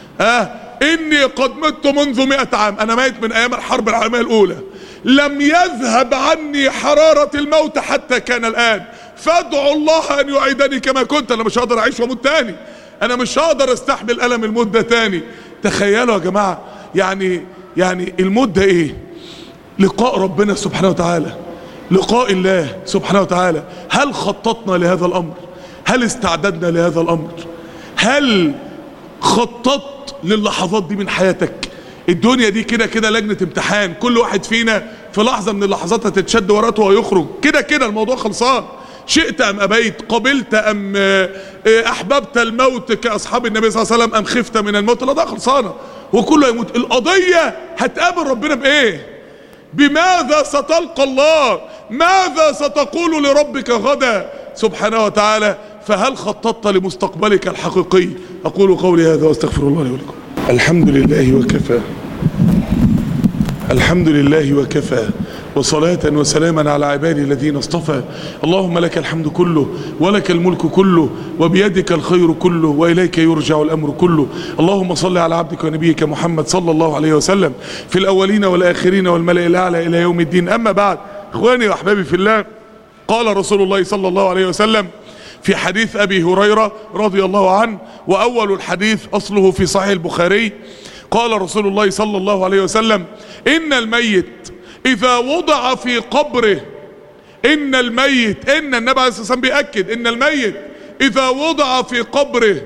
اني قد مت منذ 100 عام، انا ميت من ايام الحرب العالمية الاولى، لم يذهب عني حرارة الموت حتى كان الان، فادعوا الله ان يعيدني كما كنت. انا مش هقدر اعيش واموت تاني، انا مش هقدر استحمل الم الموت ده تاني. تخيلوا يا جماعة، يعني الموت ده ايه؟ لقاء ربنا سبحانه وتعالى، لقاء الله سبحانه وتعالى. هل خططنا لهذا الامر؟ هل استعددنا لهذا الامر؟ هل خططت للحظات دي من حياتك؟ الدنيا دي كده كده لجنة امتحان، كل واحد فينا في لحظة من اللحظات هتتشد وراته ويخرج، كده كده الموضوع خلصان. شئت ام ابيت، قبلت ام احببت الموت كاصحاب النبي صلى الله عليه وسلم ام خفت من الموت، لا ده خلصانة وكله يموت. القضية هتقابل ربنا بايه؟ بماذا ستلقى الله؟ ماذا ستقول لربك غدا سبحانه وتعالى؟ فهل خططت لمستقبلك الحقيقي؟ اقول قولي هذا واستغفر الله لي ولكم. الحمد لله وكفى، الحمد لله وكفى، وصلاة وسلاما على عبادي الذين اصطفى. اللهم لك الحمد كله ولك الملك كله وبيدك الخير كله وإليك يرجع الأمر كله. اللهم صل على عبدك ونبيك محمد صلى الله عليه وسلم في الأولين والآخرين والملأ الأعلى إلى يوم الدين. أما بعد، إخواني وأحبابي في الله، قال رسول الله صلى الله عليه وسلم في حديث أبي هريرة رضي الله عنه، وأول الحديث أصله في صحيح البخاري، قال رسول الله صلى الله عليه وسلم: إن الميت إذا وضع في قبره ان الميت، ان النبي عليه الصلاة والسلام بيأكد ان الميت اذا وضع في قبره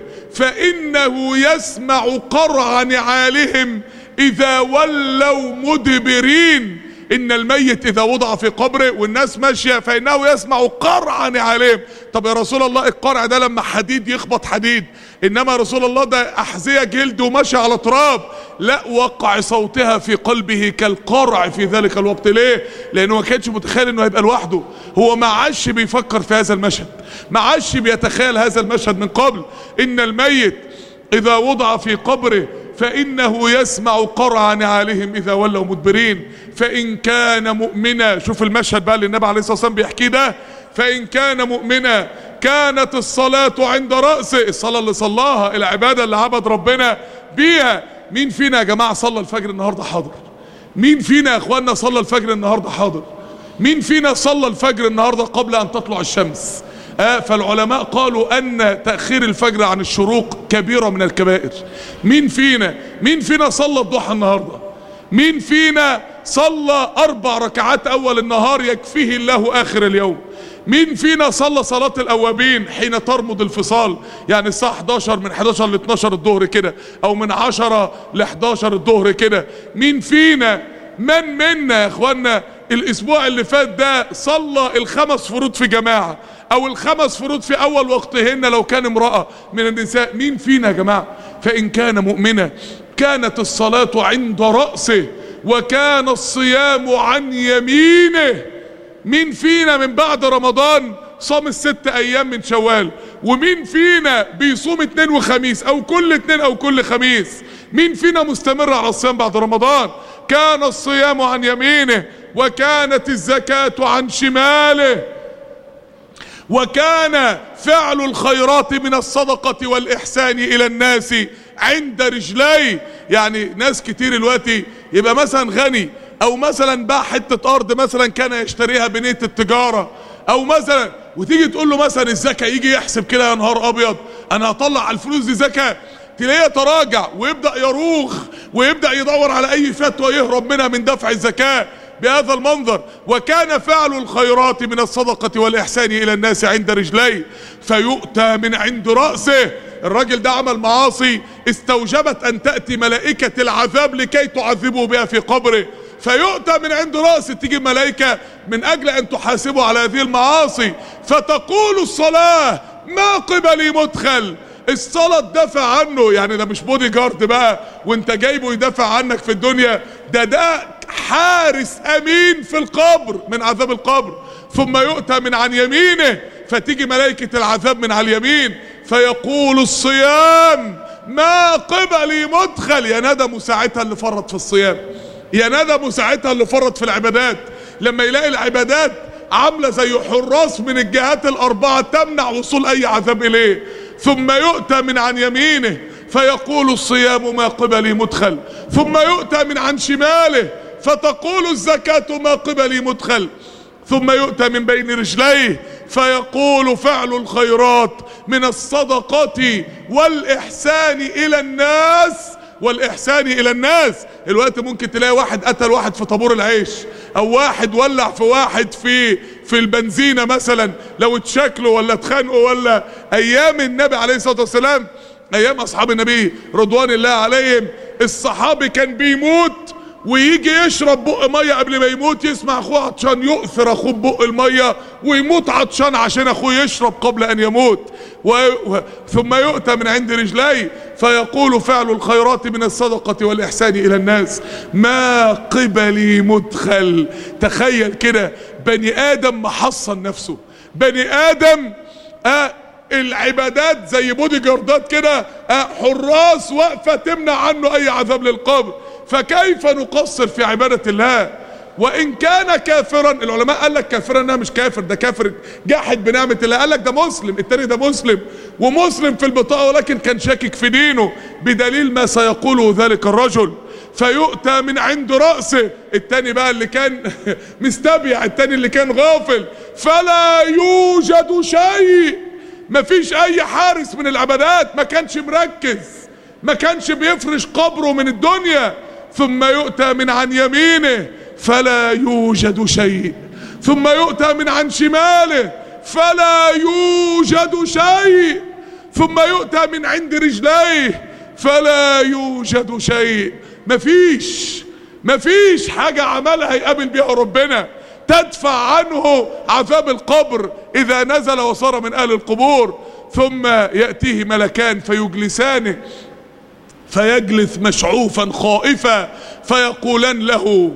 فانه يسمع قرع نعالهم اذا ولوا مدبرين. ان الميت اذا وضع في قبره والناس ماشية فانه يسمع قرع نعالهم. طب يا رسول الله القرع ده لما حديد يخبط حديد، انما يا رسول الله ده احذية جلد وماشي على تراب. لا، وقع صوتها في قلبه كالقرع في ذلك الوقت. ليه؟ لانه ما كانش متخيل انه هيبقى لوحده، هو ما عادش بيفكر في هذا المشهد، ما عادش بيتخيل هذا المشهد من قبل. ان الميت اذا وضع في قبره فانه يسمع قرع نعالهم اذا ولوا مدبرين. فان كان مؤمنا، شوف المشهد بقى اللي النبي عليه الصلاة والسلام بيحكيه ده، فان كان مؤمنا كانت الصلاة عند رأسه. الصلاة اللي صلاها، العبادة اللي عبد ربنا بيها. مين فينا يا جماعة صلى الفجر النهاردة حاضر؟ مين فينا يا اخواننا صلى الفجر النهاردة حاضر؟ مين فينا صلى الفجر النهاردة قبل ان تطلع الشمس؟ فالعلماء قالوا ان تأخير الفجر عن الشروق كبيرة من الكبائر. مين فينا صلى الضحى النهاردة؟ مين فينا صلى 4 ركعات اول النهار يكفيه الله اخر اليوم؟ مين فينا صلى صلاة الاوابين حين ترمض الفصال، يعني الساعة 11 من 11 ل 12 الظهر كده، او من 10 ل 11 الظهر كده؟ مين فينا من منا يا اخوانا الاسبوع اللي فات ده صلى ال5 فروض في جماعة، او ال5 فروض في اول وقتهن لو كان امرأة من النساء؟ مين فينا يا جماعة؟ فان كان مؤمنا كانت الصلاة عند رأسه وكان الصيام عن يمينه. مين فينا من بعد رمضان صام ال6 ايام من شوال؟ ومين فينا بيصوم 2 وخميس او كل 2 او كل خميس؟ مين فينا مستمر على الصيام بعد رمضان؟ كان الصيام عن يمينه وكانت الزكاة عن شماله وكان فعل الخيرات من الصدقة والإحسان إلى الناس عند رجلي. يعني ناس كتير دلوقتي يبقى مثلا غني، او مثلا باع حتة ارض مثلا كان يشتريها بنية التجارة، او مثلا وتيجي تقول له مثلا الزكاة، يجي يحسب كده يا نهار ابيض انا هطلع على الفلوس دي زكاة، تلاقيه يتراجع ويبدأ يروخ ويبدأ يدور على اي فتوى يهرب منها من دفع الزكاة بهذا المنظر. وكان فعل الخيرات من الصدقة والإحسان إلى الناس عند رجليه فيؤتى من عند رأسه. الراجل ده عمل معاصي استوجبت أن تأتي ملائكة العذاب لكي تعذبه بها في قبره، فيؤتى من عند رأسه، تيجي ملائكة من أجل أن تحاسبه على هذه المعاصي. فتقول الصلاة ما قبلي مدخل. الصلاة تدافع عنه، يعني ده مش بودي جارد بقى وانت جايبه يدافع عنك في الدنيا، ده حارس امين في القبر من عذاب القبر. ثم يؤتى من عن يمينه، فتيجي ملائكة العذاب من على اليمين فيقول الصيام ما قبلي مدخل. يا ندم ساعتها اللي فرط في الصيام، يا ندم ساعتها اللي فرط في العبادات، لما يلاقي العبادات عاملة زي حراس من الجهات الاربعة تمنع وصول اي عذاب اليه. ثم يؤتى من عن يمينه فيقول الصيام ما قبلي مدخل. ثم يؤتى من عن شماله فتقول الزكاة ما قبلي مدخل. ثم يؤتى من بين رجليه فيقول فعل الخيرات من الصدقة والإحسان إلى الناس. والإحسان إلى الناس. الوقت ممكن تلاقي واحد قتل واحد في طابور العيش، أو واحد ولع في واحد في البنزينة مثلا، لو اتشكلوا ولا اتخانقوا. ولا أيام النبي عليه الصلاة والسلام، أيام أصحاب النبي رضوان الله عليهم، الصحابي كان بيموت ويجي يشرب بق مية قبل ما يموت، يسمع اخوه عطشان يؤثر اخوه بق المية ويموت عطشان عشان اخوه يشرب قبل ان يموت. ثم يؤتى من عند رجليه فيقول فعل الخيرات من الصدقة والإحسان إلى الناس ما قبلي مدخل. تخيل كده بني آدم محصن نفسه، بني آدم العبادات زي بودي جاردات كده، حراس واقفة تمنع عنه أي عذاب للقبر. فكيف نقصر في عبادة الله؟ وإن كان كافرا، العلماء قال لك كافرا انها مش كافر، ده كافر جاحد بنعمة الله. قال لك ده مسلم، التاني ده مسلم ومسلم في البطاقة ولكن كان شاكك في دينه، بدليل ما سيقوله ذلك الرجل. فيؤتى من عند رأسه، التاني بقى اللي كان مستبيع، التاني اللي كان غافل، فلا يوجد شيء، مفيش اي حارس من العبادات، ما كانش مركز، ما كانش بيفرش قبره من الدنيا. ثم يؤتى من عن يمينه فلا يوجد شيء، ثم يؤتى من عن شماله فلا يوجد شيء، ثم يؤتى من عند رجليه فلا يوجد شيء. مفيش حاجة عملها يقابل بيها ربنا تدفع عنه عذاب القبر إذا نزل وصار من أهل القبور. ثم يأتيه ملكان فيجلسانه فيجلس مشعوفا خائفا فيقولان له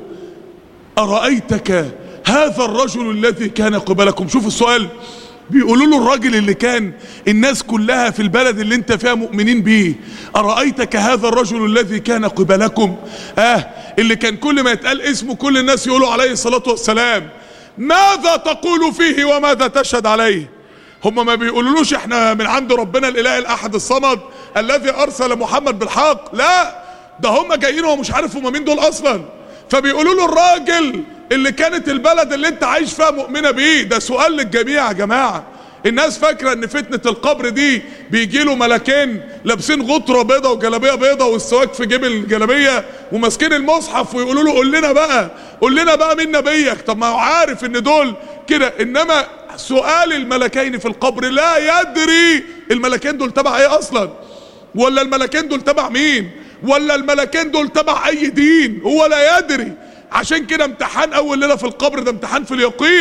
أرأيتك هذا الرجل الذي كان قبلكم. شوف السؤال، بيقولوا له الراجل اللي كان الناس كلها في البلد اللي انت فيها مؤمنين بيه، أرأيتك هذا الرجل الذي كان قبلكم، اللي كان كل ما يتقال اسمه كل الناس يقولوا عليه الصلاة والسلام، ماذا تقول فيه وماذا تشهد عليه؟ هم ما بيقولولوش احنا من عند ربنا الاله الاحد الصمد الذي ارسل محمد بالحق، لا ده هم جايين هو مش عارف هم مين دول اصلا، فبيقولوا له الراجل اللي كانت البلد اللي انت عايش فيها مؤمنه بيه. ده سؤال للجميع يا جماعه. الناس فاكره ان فتنه القبر دي بيجي له ملكين لابسين غطره بيضه وجلابيه بيضه والسواك في جيب الجلابيه وماسكين المصحف ويقولوا له قول لنا بقى مين نبيك. طب ما هو عارف ان دول كده. انما سؤال الملكين في القبر لا يدري الملكين دول تبع ايه اصلا، ولا الملكين دول تبع مين، ولا الملكين دول تبع اي دين، هو لا يدري. عشان كده امتحان اول ليله في القبر ده امتحان في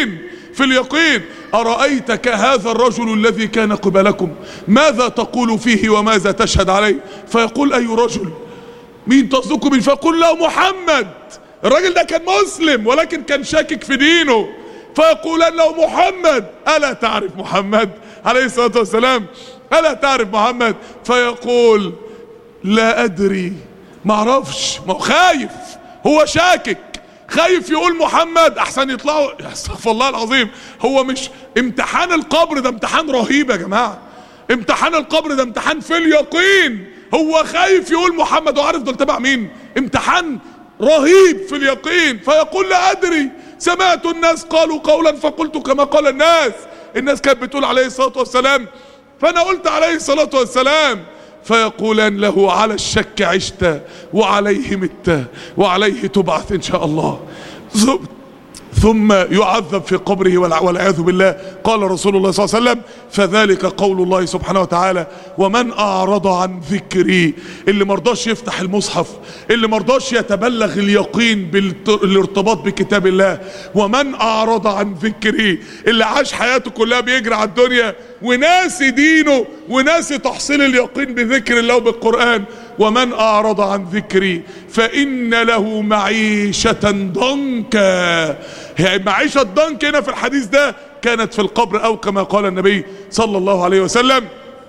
اليقين. أرأيتك هذا الرجل الذي كان قبلكم ماذا تقول فيه وماذا تشهد عليه؟ فيقول أي رجل، مين تصدقوا مين؟ فيقول له محمد. الراجل ده كان مسلم ولكن كان شاكك في دينه، فيقولان له محمد. ألا تعرف محمد عليه الصلاة والسلام؟ ألا تعرف محمد؟ فيقول لا أدري، ما اعرفش. ما هو خايف، هو شاكك، خايف يقول محمد احسن يطلعوا. استغفر الله العظيم. هو مش امتحان القبر ده امتحان رهيب يا جماعه. امتحان القبر ده امتحان في اليقين. هو خايف يقول محمد وعارف دول تبع مين. امتحان رهيب في اليقين. فيقول لا ادري، سمعت الناس قالوا قولا فقلت كما قال الناس كانت بتقول عليه الصلاه والسلام فانا قلت عليه الصلاه والسلام. فيقولان له على الشك عشت وعليه مت وعليه تبعث ان شاء الله. ثم يعذب في قبره والعياذ بالله. قال رسول الله صلى الله عليه وسلم فذلك قول الله سبحانه وتعالى ومن اعرض عن ذكري. اللي مرضاش يفتح المصحف، اللي مرضاش يتبلغ اليقين بالارتباط بكتاب الله. ومن اعرض عن ذكري، اللي عاش حياته كلها بيجري على الدنيا وناسي دينه وناسي تحصيل اليقين بذكر الله وبالقرآن. ومن اعرض عن ذكري فان له معيشة ضنكا. معيشة ضنك هنا في الحديث ده كانت في القبر او كما قال النبي صلى الله عليه وسلم.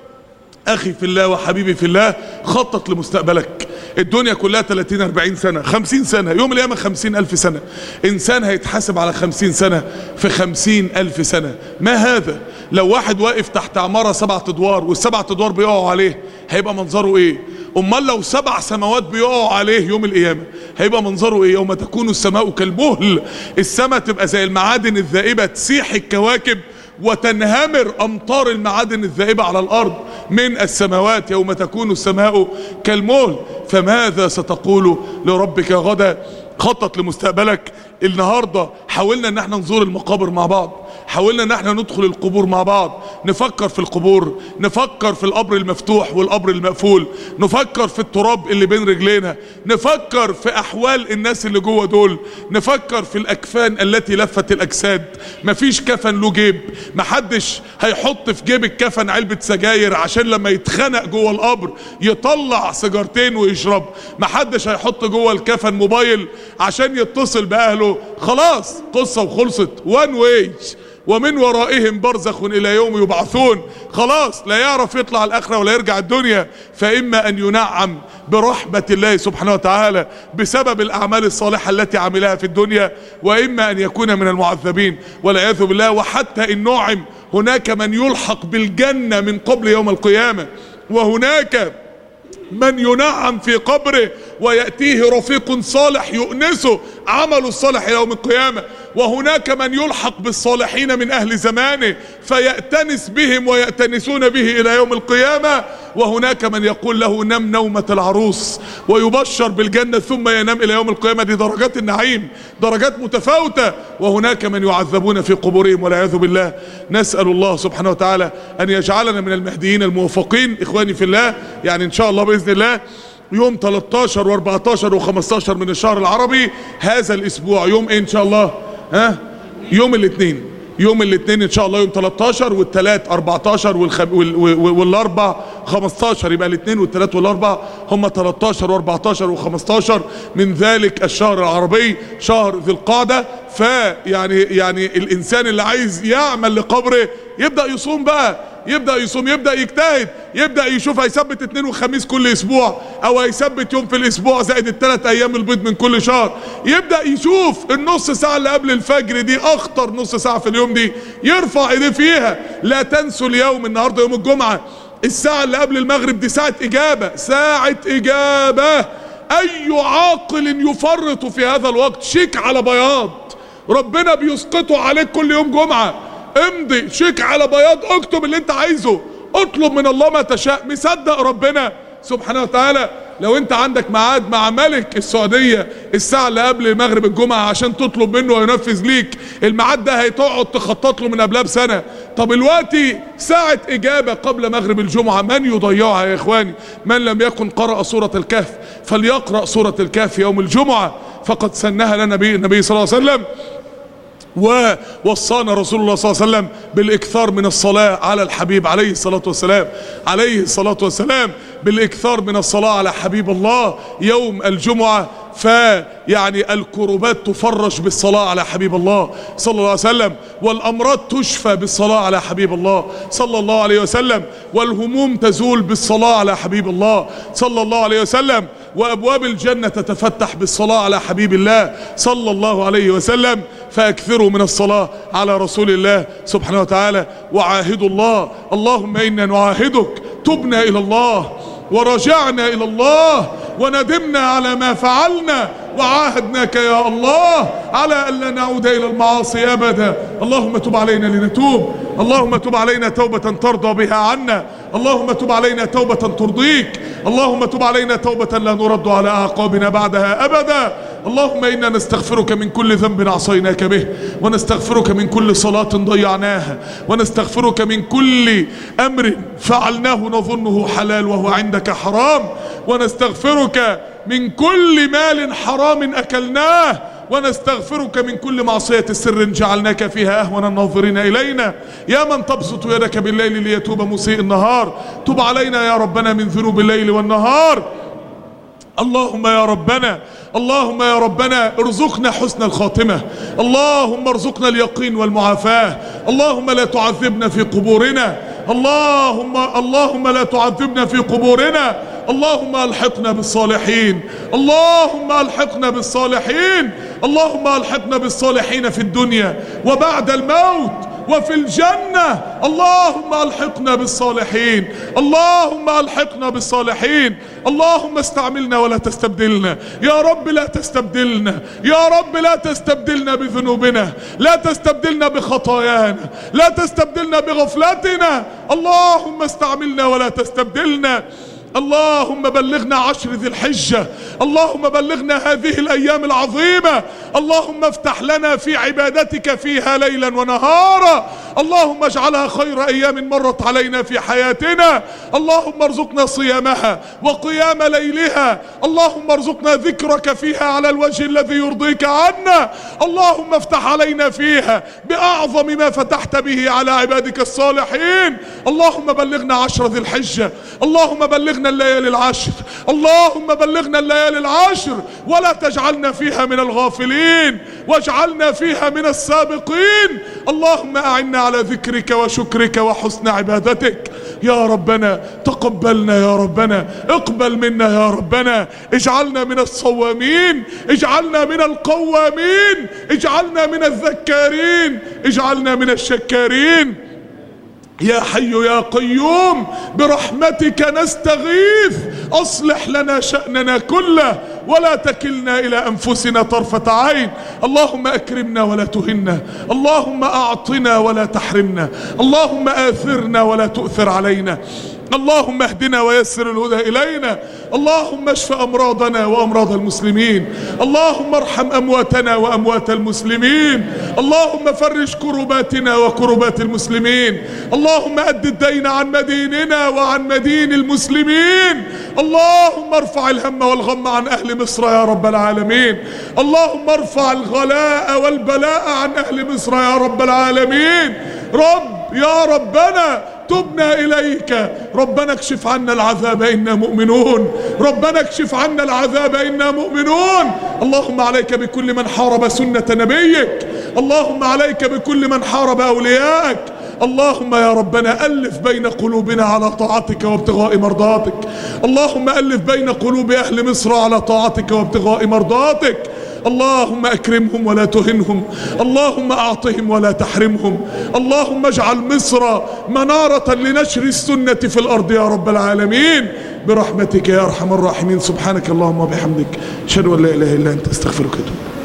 اخي في الله وحبيبي في الله، خطط لمستقبلك. الدنيا كلها 30-40 سنة 50 سنة، يوم القيامة 50,000 سنة. انسان هيتحاسب على 50 سنة في 50,000 سنة. ما هذا؟ لو واحد واقف تحت عمارة 7 ادوار والسبع ادوار بيقعوا عليه هيبقى منظره ايه؟ امال لو 7 سماوات بيقعوا عليه يوم القيامة هيبقى منظره ايه؟ يوم تكون السماء كالمهل. السماء تبقى زي المعادن الذائبة، تسيح الكواكب وتنهمر امطار المعادن الذائبة على الارض من السماوات يوم تكون السماء كالمهل. فماذا ستقول لربك غدا؟ خطط لمستقبلك. النهاردة حاولنا ان احنا نزور المقابر مع بعض، حاولنا ان احنا ندخل القبور مع بعض، نفكر في القبور، نفكر في القبر المفتوح والقبر المقفول، نفكر في التراب اللي بين رجلينا، نفكر في احوال الناس اللي جوه دول، نفكر في الاكفان التي لفت الاجساد. مفيش كفن له جيب، محدش هيحط في جيب الكفن علبة سجاير عشان لما يتخنق جوه القبر يطلع سيجارتين ويشرب. محدش هيحط جوه الكفن موبايل عشان يتصل باهله. خلاص قصة وخلصت. وان واي ومن ورائهم برزخ الى يوم يبعثون. خلاص لا يعرف يطلع الاخرة ولا يرجع الدنيا. فاما ان ينعم برحمة الله سبحانه وتعالى بسبب الاعمال الصالحة التي عملها في الدنيا، واما ان يكون من المعذبين والعياذ بالله. وحتى ان نعم هناك من يلحق بالجنة من قبل يوم القيامة، وهناك من ينعم في قبره ويأتيه رفيق صالح يؤنسه عمله الصالح يوم القيامة، وهناك من يلحق بالصالحين من أهل زمانه فيأتنس بهم ويأتنسون به إلى يوم القيامة، وهناك من يقول له نم نومة العروس ويبشر بالجنة ثم ينام إلى يوم القيامة. دي درجات النعيم، درجات متفاوتة. وهناك من يعذبون في قبورهم والعياذ بالله. نسأل الله سبحانه وتعالى أن يجعلنا من المهديين الموفقين. إخواني في الله، يعني إن شاء الله بإذن الله يوم 13 و14 و15 من الشهر العربي هذا الأسبوع، يوم إيه إن شاء الله؟ يوم الاثنين، يوم الاثنين ان شاء الله، يوم 13 والثلاث 14 والاربع 15، يبقى الاثنين والثلاث والاربع هم 13 و14 و15 من ذلك الشهر العربي شهر ذي القعدة. يعني الانسان اللي عايز يعمل لقبره يبدأ يصوم بقى، يبدأ يصوم، يبدأ يجتهد، يبدأ يشوف هيثبت اثنين وخميس كل اسبوع او هيثبت يوم في الاسبوع زائد الثلاث ايام البيض من كل شهر. يبدأ يشوف النص ساعة اللي قبل الفجر دي اخطر نص ساعة في اليوم دي يرفع ايديه فيها. لا تنسوا اليوم، النهاردة يوم الجمعة، الساعة اللي قبل المغرب دي ساعة اجابة، ساعة اجابة. اي عاقل يفرط في هذا الوقت شيك على بياض، ربنا بيسقطه عليك كل يوم جمعة. امضي شيك على بياض، اكتب اللي انت عايزه، اطلب من الله ما تشاء. مصدق ربنا سبحانه وتعالى. لو انت عندك ميعاد مع ملك السعودية الساعة اللي قبل مغرب الجمعة عشان تطلب منه وينفذ ليك، الميعاد ده هيتقعد تخطط له من قبلها بسنة. طب دلوقتي ساعة اجابة قبل مغرب الجمعة، من يضيعها يا اخواني؟ من لم يكن قرأ سورة الكهف فليقرأ سورة الكهف يوم الجمعة، فقد سنها لنا النبي صلى الله عليه وسلم. ووصانا رسول الله صلى الله عليه وسلم بالاكثار من الصلاة على الحبيب عليه الصلاة والسلام، عليه الصلاة والسلام، بالاكثار من الصلاة على حبيب الله يوم الجمعة. فيعني الكربات تفرج بالصلاة على حبيب الله صلى الله عليه وسلم، والأمراض تشفى بالصلاة على حبيب الله صلى الله عليه وسلم، والهموم تزول بالصلاة على حبيب الله صلى الله عليه وسلم، وأبواب الجنة تتفتح بالصلاة على حبيب الله صلى الله عليه وسلم. فأكثروا من الصلاة على رسول الله سبحانه وتعالى. وعاهدوا الله، اللهم إنا نعاهدك، تبنا إلى الله ورجعنا إلى الله وندمنا على ما فعلنا، وعاهدناك يا الله على ألا نعود إلى المعاصي أبدا. اللهم تب علينا لنتوب، اللهم تب علينا توبة ترضى بها عنا، اللهم تب علينا توبة ترضيك، اللهم تب علينا توبة لا نرد على أعقابنا بعدها أبدا. اللهم إنا نستغفرك من كل ذنب عصيناك به، ونستغفرك من كل صلاة ضيعناها، ونستغفرك من كل أمر فعلناه نظنه حلال وهو عندك حرام، ونستغفرك من كل مال حرام أكلناه، ونستغفرك من كل معصية سر جعلناك فيها أهون الناظرين إلينا. يا من تبسط يدك بالليل ليتوب مسيء النهار، تب علينا يا ربنا من ذنوب الليل والنهار. اللهم يا ربنا، اللهم يا ربنا ارزقنا حسن الخاتمة، اللهم ارزقنا اليقين والمعافاة، اللهم لا تعذبنا في قبورنا، اللهم لا تعذبنا في قبورنا، اللهم الحقنا بالصالحين، اللهم الحقنا بالصالحين، اللهم الحقنا بالصالحين في الدنيا وبعد الموت وفي الجنة. اللهم الحقنا بالصالحين، اللهم الحقنا بالصالحين. اللهم استعملنا ولا تستبدلنا يا رب، لا تستبدلنا يا رب، لا تستبدلنا بذنوبنا، لا تستبدلنا بخطايانا، لا تستبدلنا بغفلتنا. اللهم استعملنا ولا تستبدلنا. اللهم بلغنا 10 ذي الحجة، اللهم بلغنا هذه الأيام العظيمة، اللهم افتح لنا في عبادتك فيها ليلا ونهارا، اللهم اجعلها خير أيام مرت علينا في حياتنا، اللهم ارزقنا صيامها وقيام ليلها، اللهم ارزقنا ذكرك فيها على الوجه الذي يرضيك عنا، اللهم افتح علينا فيها بأعظم ما فتحت به على عبادك الصالحين. اللهم بلغنا 10 ذي الحجة، اللهم بلغنا الليالي العشر، اللهم بلغنا الليالي العشر، ولا تجعلنا فيها من الغافلين، واجعلنا فيها من السابقين. اللهم أعنا على ذكرك وشكرك وحسن عبادتك يا ربنا. تقبلنا يا ربنا، اقبل منا يا ربنا، اجعلنا من الصوامين، اجعلنا من القوامين، اجعلنا من الذكارين، اجعلنا من الشكارين. يا حي يا قيوم برحمتك نستغيث، أصلح لنا شأننا كله ولا تكلنا إلى أنفسنا طرفة عين. اللهم أكرمنا ولا تهنا، اللهم أعطنا ولا تحرمنا، اللهم آثرنا ولا تؤثر علينا، اللهم اهدنا ويسر الهدى إلينا، اللهم اشف أمراضنا وأمراض المسلمين، اللهم ارحم أمواتنا وأموات المسلمين، اللهم فرج كرباتنا وكربات المسلمين، اللهم أد الدين عن مديننا وعن مدين المسلمين، اللهم ارفع الهم والغم عن أهل مصر يا رب العالمين، اللهم ارفع الغلاء والبلاء عن أهل مصر يا رب العالمين. رب يا ربنا تبنا إليك، ربنا اكشف عنا العذاب إنا مؤمنون، ربنا اكشف عنا العذاب إنا مؤمنون. اللهم عليك بكل من حارب سنة نبيك، اللهم عليك بكل من حارب أوليائك، اللهم يا ربنا ألف بين قلوبنا على طاعتك وابتغاء مرضاتك، اللهم ألف بين قلوب أهل مصر على طاعتك وابتغاء مرضاتك. اللهم أكرمهم ولا تهنهم، اللهم أعطهم ولا تحرمهم، اللهم اجعل مصر منارة لنشر السنة في الأرض يا رب العالمين برحمتك يا أرحم الراحمين. سبحانك اللهم وبحمدك، أشهد أن لا إله إلا أنت، أستغفرك وأتوب إليك.